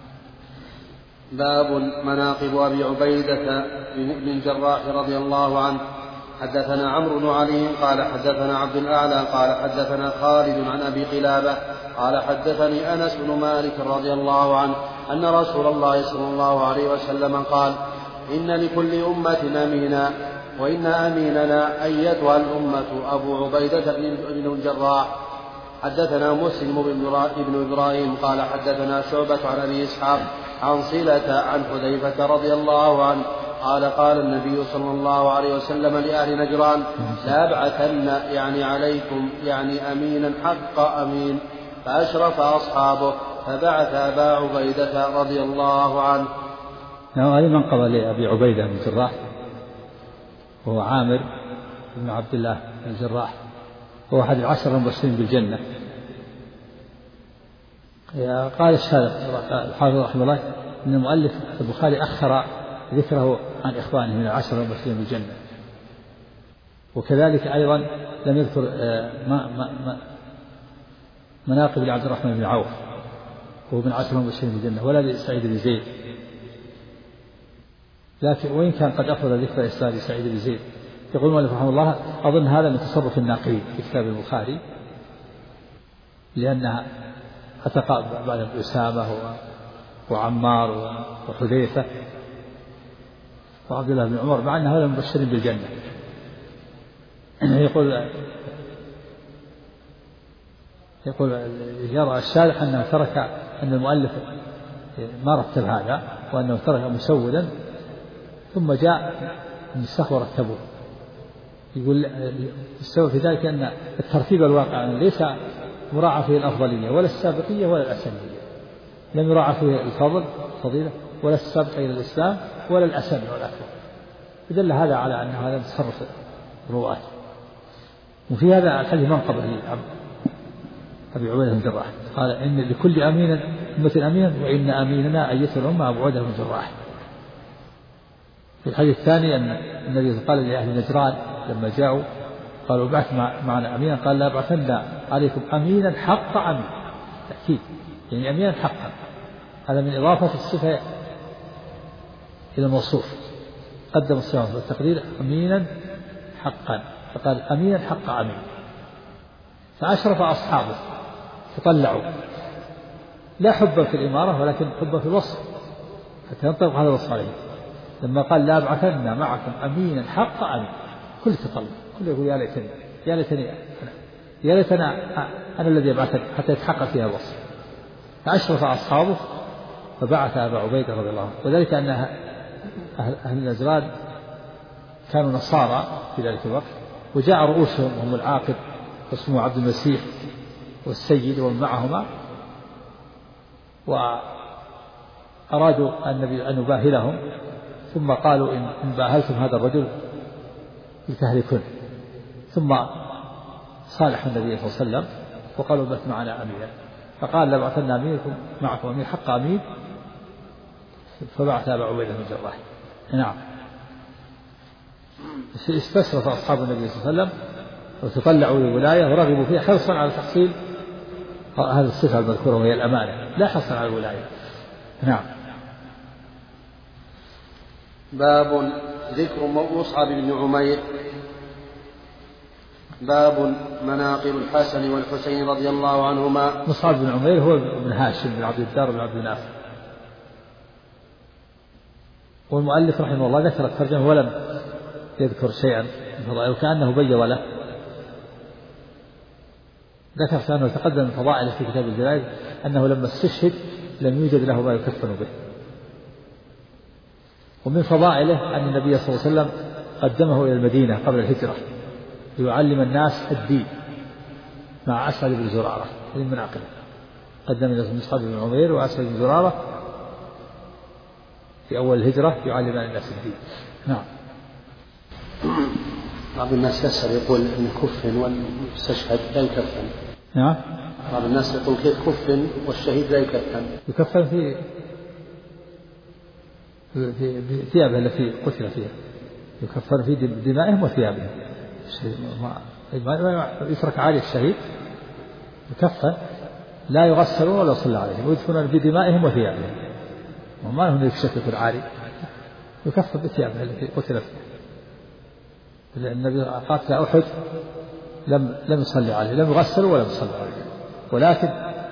باب مناقب أبي عبيدة بن الجراح رضي الله عنه. حدثنا عمرو بن علي قال حدثنا عبد الأعلى قال حدثنا خالد عن أبي قلابة قال حدثني أنس بن مالك رضي الله عنه أن رسول الله صلى الله عليه وسلم قال: إن لكل أمة أمينا، وإن أميننا أيتها الأمة أبو عبيدة بن الجراح. حدثنا مسلم بن إبراهيم قال حدثنا شعبة عن أبي إسحاق عن صلة عن حذيفة رضي الله عنه قال: قال النبي صلى الله عليه وسلم لأهل نجران: لأبعثن يعني عليكم يعني أمينا حق أمين. فأشرف أصحابه فبعث أبا عبيدة رضي الله عنه. هذه منقبة لأبي عبيدة بن الجراح، وهو عامر بن عبد الله بن الجراح، هو أحد العشر المبشرين بالجنة. قال الحافظ رحمه الله إن المؤلف البخاري أخر ذكره عن إخوانه من العشر المبشرين بالجنة، وكذلك أيضا لم يذكر مناقب لعبد الرحمن بن عوف وهو من عشر المبشرين بالجنة، ولا لسعيد بن زيد، لكن وإن كان قد أخذ ذكر إسناد سعيد بن زيد. يقول المؤلف رحمه الله: أظن هذا من تصرف الناقلين في كتاب البخاري، لأنها أتقى بعد أسامة وعمار وحذيفة وعبد الله بن عمر، مع أن هؤلاء مبشرين بالجنة. يقول يرى الشارح أنه ترك أن المؤلف ما رتب هذا، وأنه ترك مسودا ثم جاء النسخ ورتبوه. يقول السبب في ذلك أن الترتيب الواقع ليس مراعى فيه الأفضلية ولا السابقية ولا الأسنية، لم يراعى فيه الفضيلة ولا السابق إلى الإسلام ولا الأسن والأكبر، يدل هذا على أن هذا تصرف الرواة. وفي هذا الحديث منقبة أبي عبيدة بن الجراح، قال: إن لكل أمينة أمة أمينا، وإن أميننا أيتها الأمة أبو عبيدة بن الجراح. في الحديث الثاني أن النبي قال لأهل نجران لما جاءوا قالوا: بعث معنا أمينا، قال: لا بعثن عليكم أمينا حق أمين، تأكيد يعني أمينا حقا، هذا من إضافة الصفة إلى الموصوف، قدم الصفة والتقدير أمينا حقا، فقال: أمينا حق أمين. فأشرف أصحابه تطلعوا لا حبا في الإمارة ولكن حبا في الوصف، حتى ينطبق هذا الوصف عليه. لما قال: لا أبعثن معكم أمينا حق أمين، كل تطلع، كل يقول: يا ليتني يا ليتني يا ليتنا أنا الذي أبعثني، حتى يتحقق فيها الوصف. فأشرف أصحابه فبعث أبا عبيدة رضي الله عنه. وذلك أن أهل نجران كانوا نصارى في ذلك الوقت، وجاء رؤوسهم وهم العاقب اسمه عبد المسيح والسيد ومن معهما، وأرادوا أن نباهلهم، ثم قالوا: إن باهلتم هذا الرجل لتهلكن. ثم صالحوا النبي صلى الله عليه وسلم وقالوا: بث معنا أمينا، فقال: لبعثنا أميركم معكم أمير حق أمين، فبعث أبا عبيدة بن الجراح. نعم. استشرف أصحاب النبي صلى الله عليه وسلم وتطلعوا للولاية ورغبوا فيها حرصا على تحصيل هذه الصفة المذكورة وهي الأمانة، لا حرصا على الولاية. نعم. باب ذكر مصعب بن عمير. باب مناقب الحسن والحسين رضي الله عنهما. مصعب بن عمير هو ابن هاشم بن عبد الدار بن عبد مناف، والمؤلف رحمه الله ذكر الترجمة ولم يذكر شيئا من فضائله وكأنه بيض له. ذكر أنه تقدم من فضائله في كتاب الجنائز أنه لما استشهد لم يوجد له ما يكفن به. ومن فضائله أن النبي صلى الله عليه وسلم قدمه إلى المدينة قبل الهجرة ليعلم الناس الدين مع أسعد بن زرارة. هذه من عقله، قدم مصعب بن عمير وأسعد بن زرارة في أول الهجرة يعلم الناس الدين. نعم. بعض الناس يسأل يقول إن كفن والمستشهد لا يكفن. نعم. بعض الناس يقول كيف كفن والشهيد لا يكفن؟ يكفن في ثيابه التي قتل فيها، يكفن في دمائهم وثيابهم. ما يترك عالي الشهيد، يكفن لا يغسلون ولا يصلى عليهم ويدفنون بدمائهم وثيابهم، وما لهم يكشف في العالي، يكفن بثيابه التي قتل فيها. النبي قاتل أحد لم يصلي عليه، لم يغسلوا ولا يصلى عليه، ولكن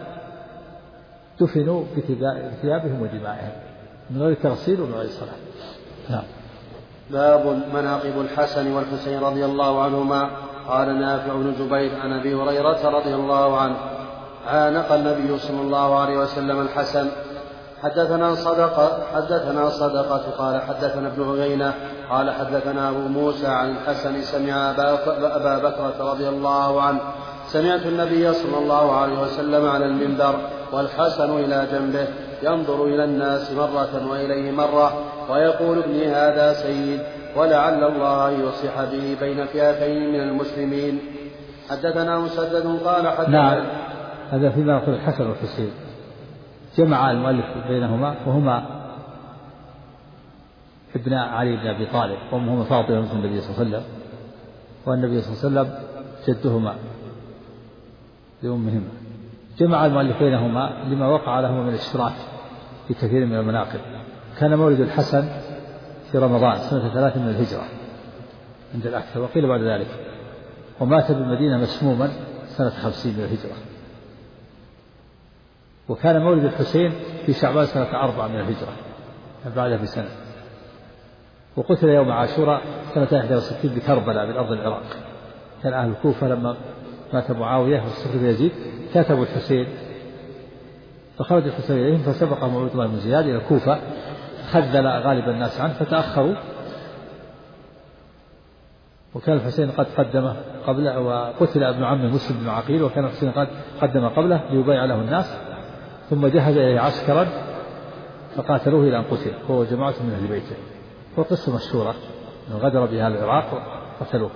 دفنوا بثيابهم ودمائهم من غير تغسيل ومن غير صلاة. نعم. باب مناقب الحسن والحسين رضي الله عنهما. قال نافع بن جبير عن أبي هريرة رضي الله عنه عانق النبي صلى الله عليه وسلم الحسن. حدثنا صدقة قال حدثنا ابن عيينة قال حدثنا أبو موسى عن الحسن سمع أبا بكرة رضي الله عنه سمعت النبي صلى الله عليه وسلم على المنبر والحسن إلى جنبه ينظر إلى الناس مرة وإليه مرة ويقول ابني هذا سيد ولعل الله يصلح به بين فئتين من المسلمين. حدثنا مسدد قال حدثنا. نعم. هذا فيما يقول الحسن والحسين جمع المؤلف بينهما وهما ابن علي بن أبي طالب وأمهما فاطمة بنت النبي صلى الله عليه وسلم، والنبي صلى الله عليه وسلم جدهما لأمهما. جمع المؤلف بينهما لما وقع لهما من الاشتراك في كثير من المناقب. كان مولد الحسن في رمضان سنة 3 من الهجرة عند الأكثر وقيل بعد ذلك، ومات بالمدينة مسموما سنة 50 من الهجرة. وكان مولد الحسين في شعبان سنة 4 من الهجرة بعدها بسنة، وقتل يوم عاشوراء سنة 61 بكربلاء بالأرض العراق. كان أهل الكوفة لما مات معاوية واستخلف يزيد كتبوا الحسين، فخرج الحسين إليهم فسبقهم عبد الله بن زياد إلى الكوفة، خذل غالب الناس عنه فتأخروا، وكان الحسين قد قدمه قبله، وقتل ابن عمه مسلم بن عقيل وكان الحسين قد قدم قبله ليبايع له الناس، ثم جهز إليه عسكرا فقاتلوه إلى أن قتل هو وجماعة من أهل بيته. وقصة مشهورة أنه غدر بها العراق وقتلوه.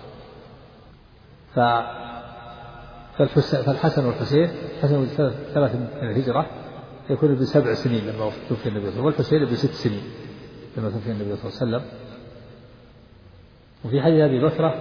فالحسن والحسين حسن 3 من الهجرة يكون ب7 سنين لما توفي النبي صلى الله عليه وسلم، والحسين ب6 سنين لما توفي النبي صلى الله عليه وسلم. وفي حديث أبي بكرة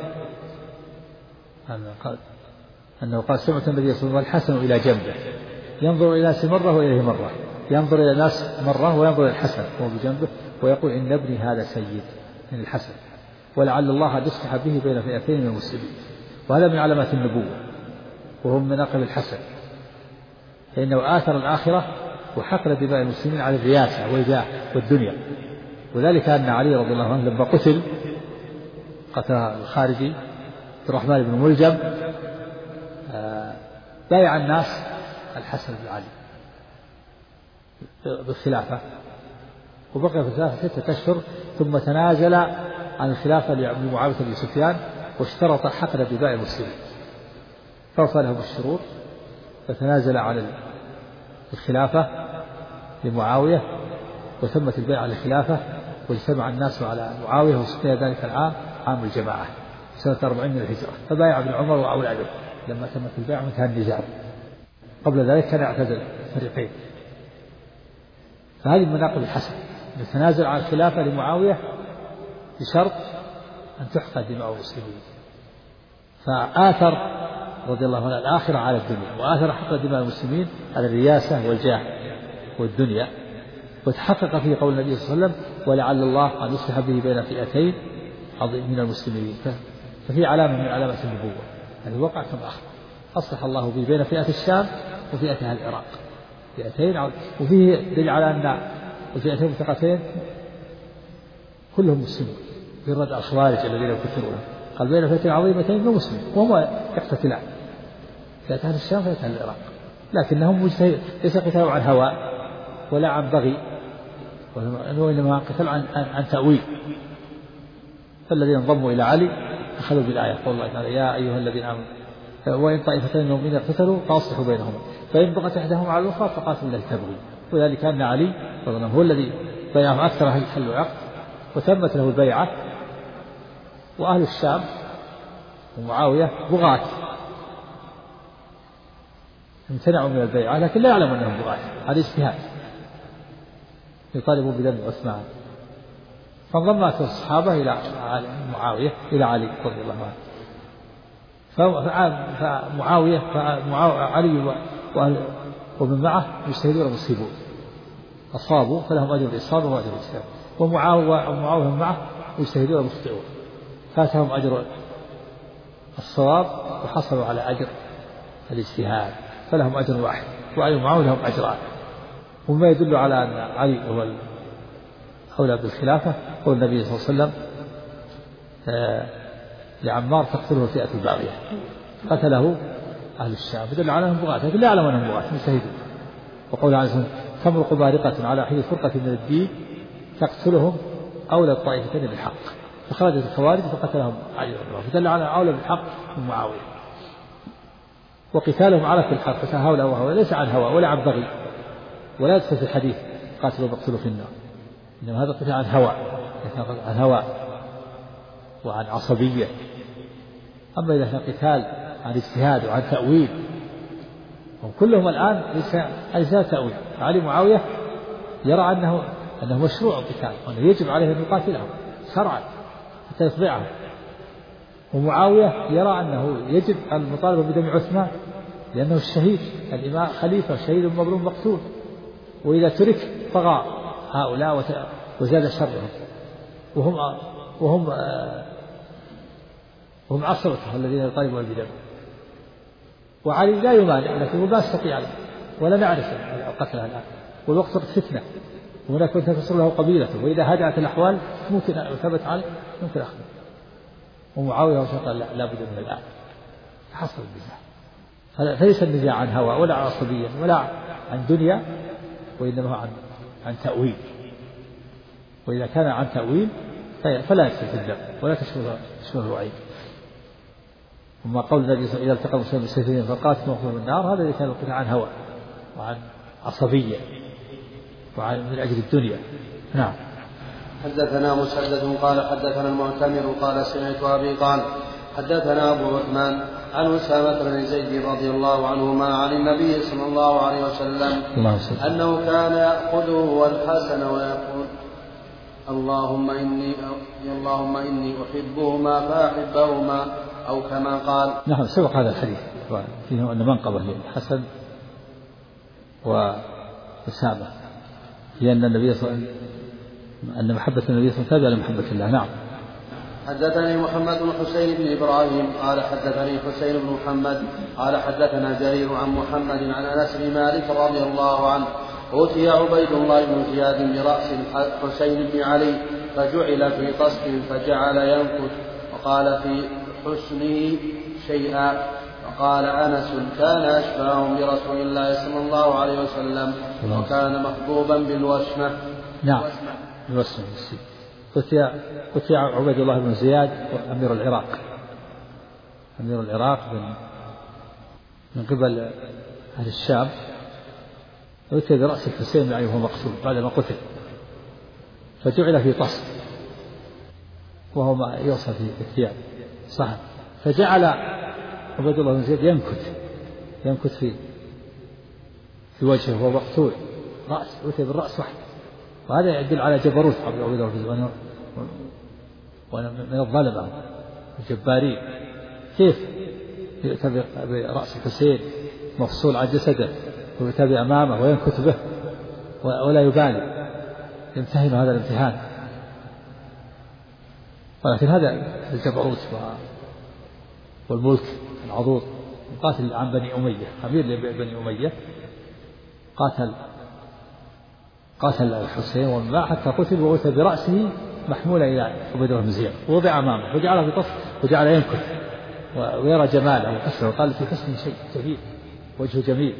أنه قال سمعت النبي صلى الله عليه وسلم والحسن إلى جنبه ينظر إلى الناس مرة وإليه مرة، ينظر إلى الناس مرة وينظر إلى الحسن وهو بجنبه ويقول إن ابني هذا سيد من الحسن ولعل الله يصلح به بين فئتين من المسلمين. وهذا من علامات النبوة وهو من مناقب الحسن، فإنه آثر الآخرة وحقل دماء المسلمين على الرياسة والجاه والدنيا. وذلك أن علي رضي الله عنه لما قتل الخارجي عبد الرحمن بن ملجم بايع الناس الحسن بن علي بالخلافة، وبقي في الخلافة 6 أشهر ثم تنازل عن الخلافة لمعاوية بن سفيان واشترط حقن دماء المسلمين فوفى له بالشروط فتنازل عن الخلافة لمعاوية وتمت البيعة على الخلافة واجتمع الناس على معاوية وسمي ذلك العام عام الجماعة سنة 40 من الهجرة. فبايع ابن عمر وأولاده لما تمت البيعة وانتهى النزاع. قبل ذلك كان يعتزل فريقين. فهذه مناقب الحسن يتنازل عن الخلافة لمعاوية بشرط أن تحقن دماء المسلمين، فآثر رضي الله عنه الآخرة على الدنيا وآثر حقن دماء المسلمين على الرياسة والجاه والدنيا. وتحقق فيه قول النبي صلى الله عليه وسلم ولعل الله أن يصلح به بين فئتين من المسلمين، ففي علامة من علامات النبوة يعني وقع كما أخبر أصلح الله به بين فئة الشام وفئة أهل العراق فئتين، وفيه دليل على أن الفئتين الملتقتين كلهم مسلمون في رد الخوارج الذين يكفرون، قال بين فئتين عظيمتين ومسلم وهما يقتتلان فئة أهل الشام وفئة أهل العراق، لكنهم مجتهد ليس قتال عن هوى ولا عن بغي وإنما قتال عن تأويل. فالذين انضموا إلى علي أخذوا بالآية قول الله تعالى يا أيها الذين آمنوا وإن طائفتين من المؤمنين اقتتلوا فأصلحوا بينهما فإن بغت إحداهما على الأخرى فقاتلوا التي تبغي، وذلك أن علي هو الذي بيعهم أكثر أهل الحل والعقد وتمت له البيعة، وأهل الشام ومعاوية بغاة امتنعوا من البيعة لكن لا يعلمون أنهم بغاة، هذا اجتهاد يطالبوا بدم عثمان. فانضمت الصحابة إلى معاوية إلى علي رضي الله عنه، فمعاوية علي ومن معه يجتهدون مصيبون أصابوا فلهم أجر الإصابة وأجر الاجتهاد، ومعاوية معه يجتهدون مخطئون فاتهم أجر الصواب وحصلوا على أجر الاجتهاد فلهم أجر واحد، وعلي ومعاوية لهم أجران. وما يدل على أن علي هو أولى بالخلافة قول النبي صلى الله عليه وسلم لعمار تقتله الفئة الباغية قتله أهل الشام، يدل على أنهم بغاة لكن لا يعلم أنهم بغاة مجتهدون. وقول عليه الصلاة والسلام تمرق بارقة على حين فرقة من الدين تقتلهم أولى الطائفتين بالحق، فخرجت الخوارج فقتلهم علي رضي الله عنه، فدل على أولى بالحق من معاوية. وقتالهم على في الحق فتهاولا وهوى ليس عن هوى ولا عن بغي، ولا يدخل في الحديث قاتلوا واقتلوا في النار، إنما هذا قتال عن هوى، عن هوى وعن عصبية. أما إذا كان قتال عن اجتهاد وعن تأويل وكلهم الآن ليس تأويل، علي معاوية يرى أنه مشروع القتال وأنه يجب عليه أن يقاتلهم شرعا حتى يخضعهم، ومعاوية يرى أنه يجب المطالبة بدم عثمان لأنه الشهيد الإمام خليفة شهيد مظلوم مقتول، وإذا ترك طغى هؤلاء وزاد شرهم وهم عصبته الذين يطالبون بدم. وعلي لا يمانع لكنه لا يستطيع ولا نعرف قتله الآن، والوقت فتنة وهناك كنت تصل له قبيلته، وإذا هدأت الأحوال ممكن ثبت عليه ممكن أخذه. ومعاوية قال لا بد من الآن حصل النزاع، فليس النزاع عن هوى ولا عن عصبية ولا عن دنيا، وإنما عن تأويل. وإذا كان عن تأويل فلا يكفي في الدم ولا تشبه عين. وما قول النبي صلى الله عليه وسلم إذا التقى المسلمون بالسيفين فقاتلوا من النار، هذا الذي كان القتال عن هوى وعن عصبية وعن من أجل الدنيا. نعم. حدثنا مسدد قال حدثنا المعتمر قال سمعت أبي قال حدثنا أبو عثمان عن أسامة بن زيد رضي الله عنهما عن النبي صلى الله عليه وسلم أنه كان يأخذه والحسن ويقول اللهم إني أحبهما فأحبهما أو كما قال. نعم سبق هذا الحديث فيه أن منقبة للحسن وأسامة لأن النبي صلى الله عليه وسلم أن محبة النبي صلى الله عليه وسلم تابعة لمحبة الله. نعم. حدثني محمد بن حسين بن إبراهيم قال حدثني حسين بن محمد قال حدثنا جرير عن محمد عن أنس بن مالك رضي الله عنه أوتي عبيد الله بن زياد برأس حسين بن علي فجعل في طست فجعل ينكت وقال في حسنه شيئا، وقال أنس كان أشبههم برسول الله صلى الله عليه وسلم وكان محبوبا بالوشمة. نعم الوشمة. قتل عبيد الله بن زياد أمير العراق من قبل أهل الشام، قتل برأس الحسين بن علي وهو مقتول بعدما قتل، فجعل في طست وهو ما يوصل في الثياب صحن، فجعل عبيد الله بن زياد ينكت في وجهه وهو مقتول قتل بالرأس واحد، وهذا يدل على جبروت عبد الله بن زياد ومن الظلمة الجبارين. كيف يؤتى برأس الحسين مفصول عن جسده ويؤتى أمامه وينكت به ولا يبالي، يمتهن هذا الامتهان ولكن هذا الجبروت والملك العضوض. قاتل عن بني أمية، أمير لبني أمية، قاتل الحسين وما حتى قتل، وأتى برأسه محمولا إلى عبيدة بن زياد ووضع أمامه وجعله في طف وجعل ينكث ويرى جماله وحسنه، وقال في حسن شيء جميل، وجهه جميل.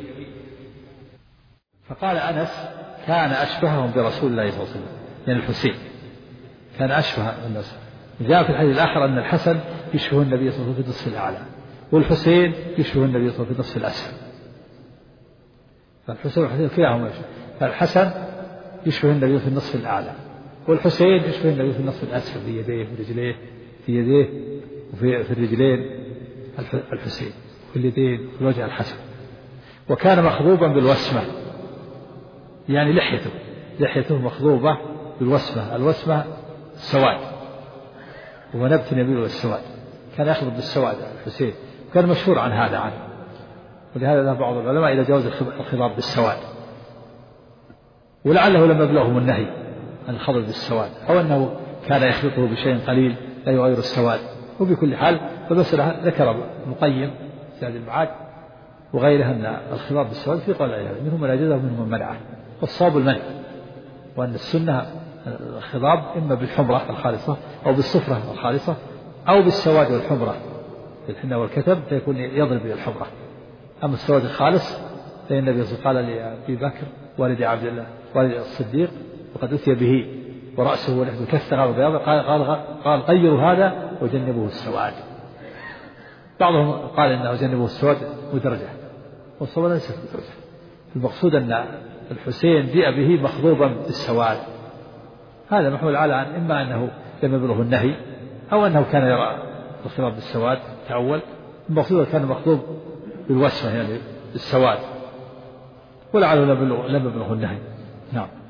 فقال أنس كان أشبههم برسول الله صلى الله عليه وسلم، يعني الحسين كان أشبه الناس. جاء في الحديث الآخر أن الحسن يشبه النبي صلى الله عليه وسلم في النصف الأعلى، والحسين يشبه النبي صلى الله عليه وسلم في النصف الأسفل. فالحسين والحسين كلاهما يشبه، فالحسن يشبه النبي في النصف الأعلى، والحسين يشبه النبي في النصف الأسفل، في يديه ورجليه، في يديه وفي الرجلين الحسين، في اليدين وفي الوجه الحسن. وكان مخضوبا بالوسمة، يعني لحيته مخضوبة بالوسمة. الوسمة السواد، هو نبت النبي والسواد، كان يخضب بالسواد الحسين، كان مشهور عن هذا عنه. ولهذا ذهب بعض العلماء إلى جواز الخضاب بالسواد، ولعله لم يبلغهم النهي عن الخضب بالسواد، أو أنه كان يخلطه بشيء قليل لا يغير السواد. وبكل حال فمسألة ذكر ابن القيم زاد المعاد وغيرها أن الخضاب بالسواد في قول العلماء، منهم من أجازه ومنهم من منعه، والصواب المنع، وأن السنة الخضاب إما بالحمرة الخالصة أو بالصفرة الخالصة أو بالسواد والحمرة بالحنة والكتب، فيكون يضرب بالحمرة. أما السواد الخالص فإن النبي صلى الله عليه وسلم قال لأبي بكر والد عبد الله والد الصديق وقد أتي به ورأسه ولحمه كالثغر بياض، قال غيروا هذا وجنبوه السواد. بعضهم قال إنه جنبوه السواد مدرجة، والصواب ليست مدرجة. المقصود أن الحسين جاء به مخضوبا بالسواد، هذا محمول على أن إما أنه لم يبلغه النهي أو أنه كان يرى الخضاب بالسواد تأول. المقصود كان مخضوب بالوسمة يعني بالسواد، ولعله لم يبلغه النهي. نعم.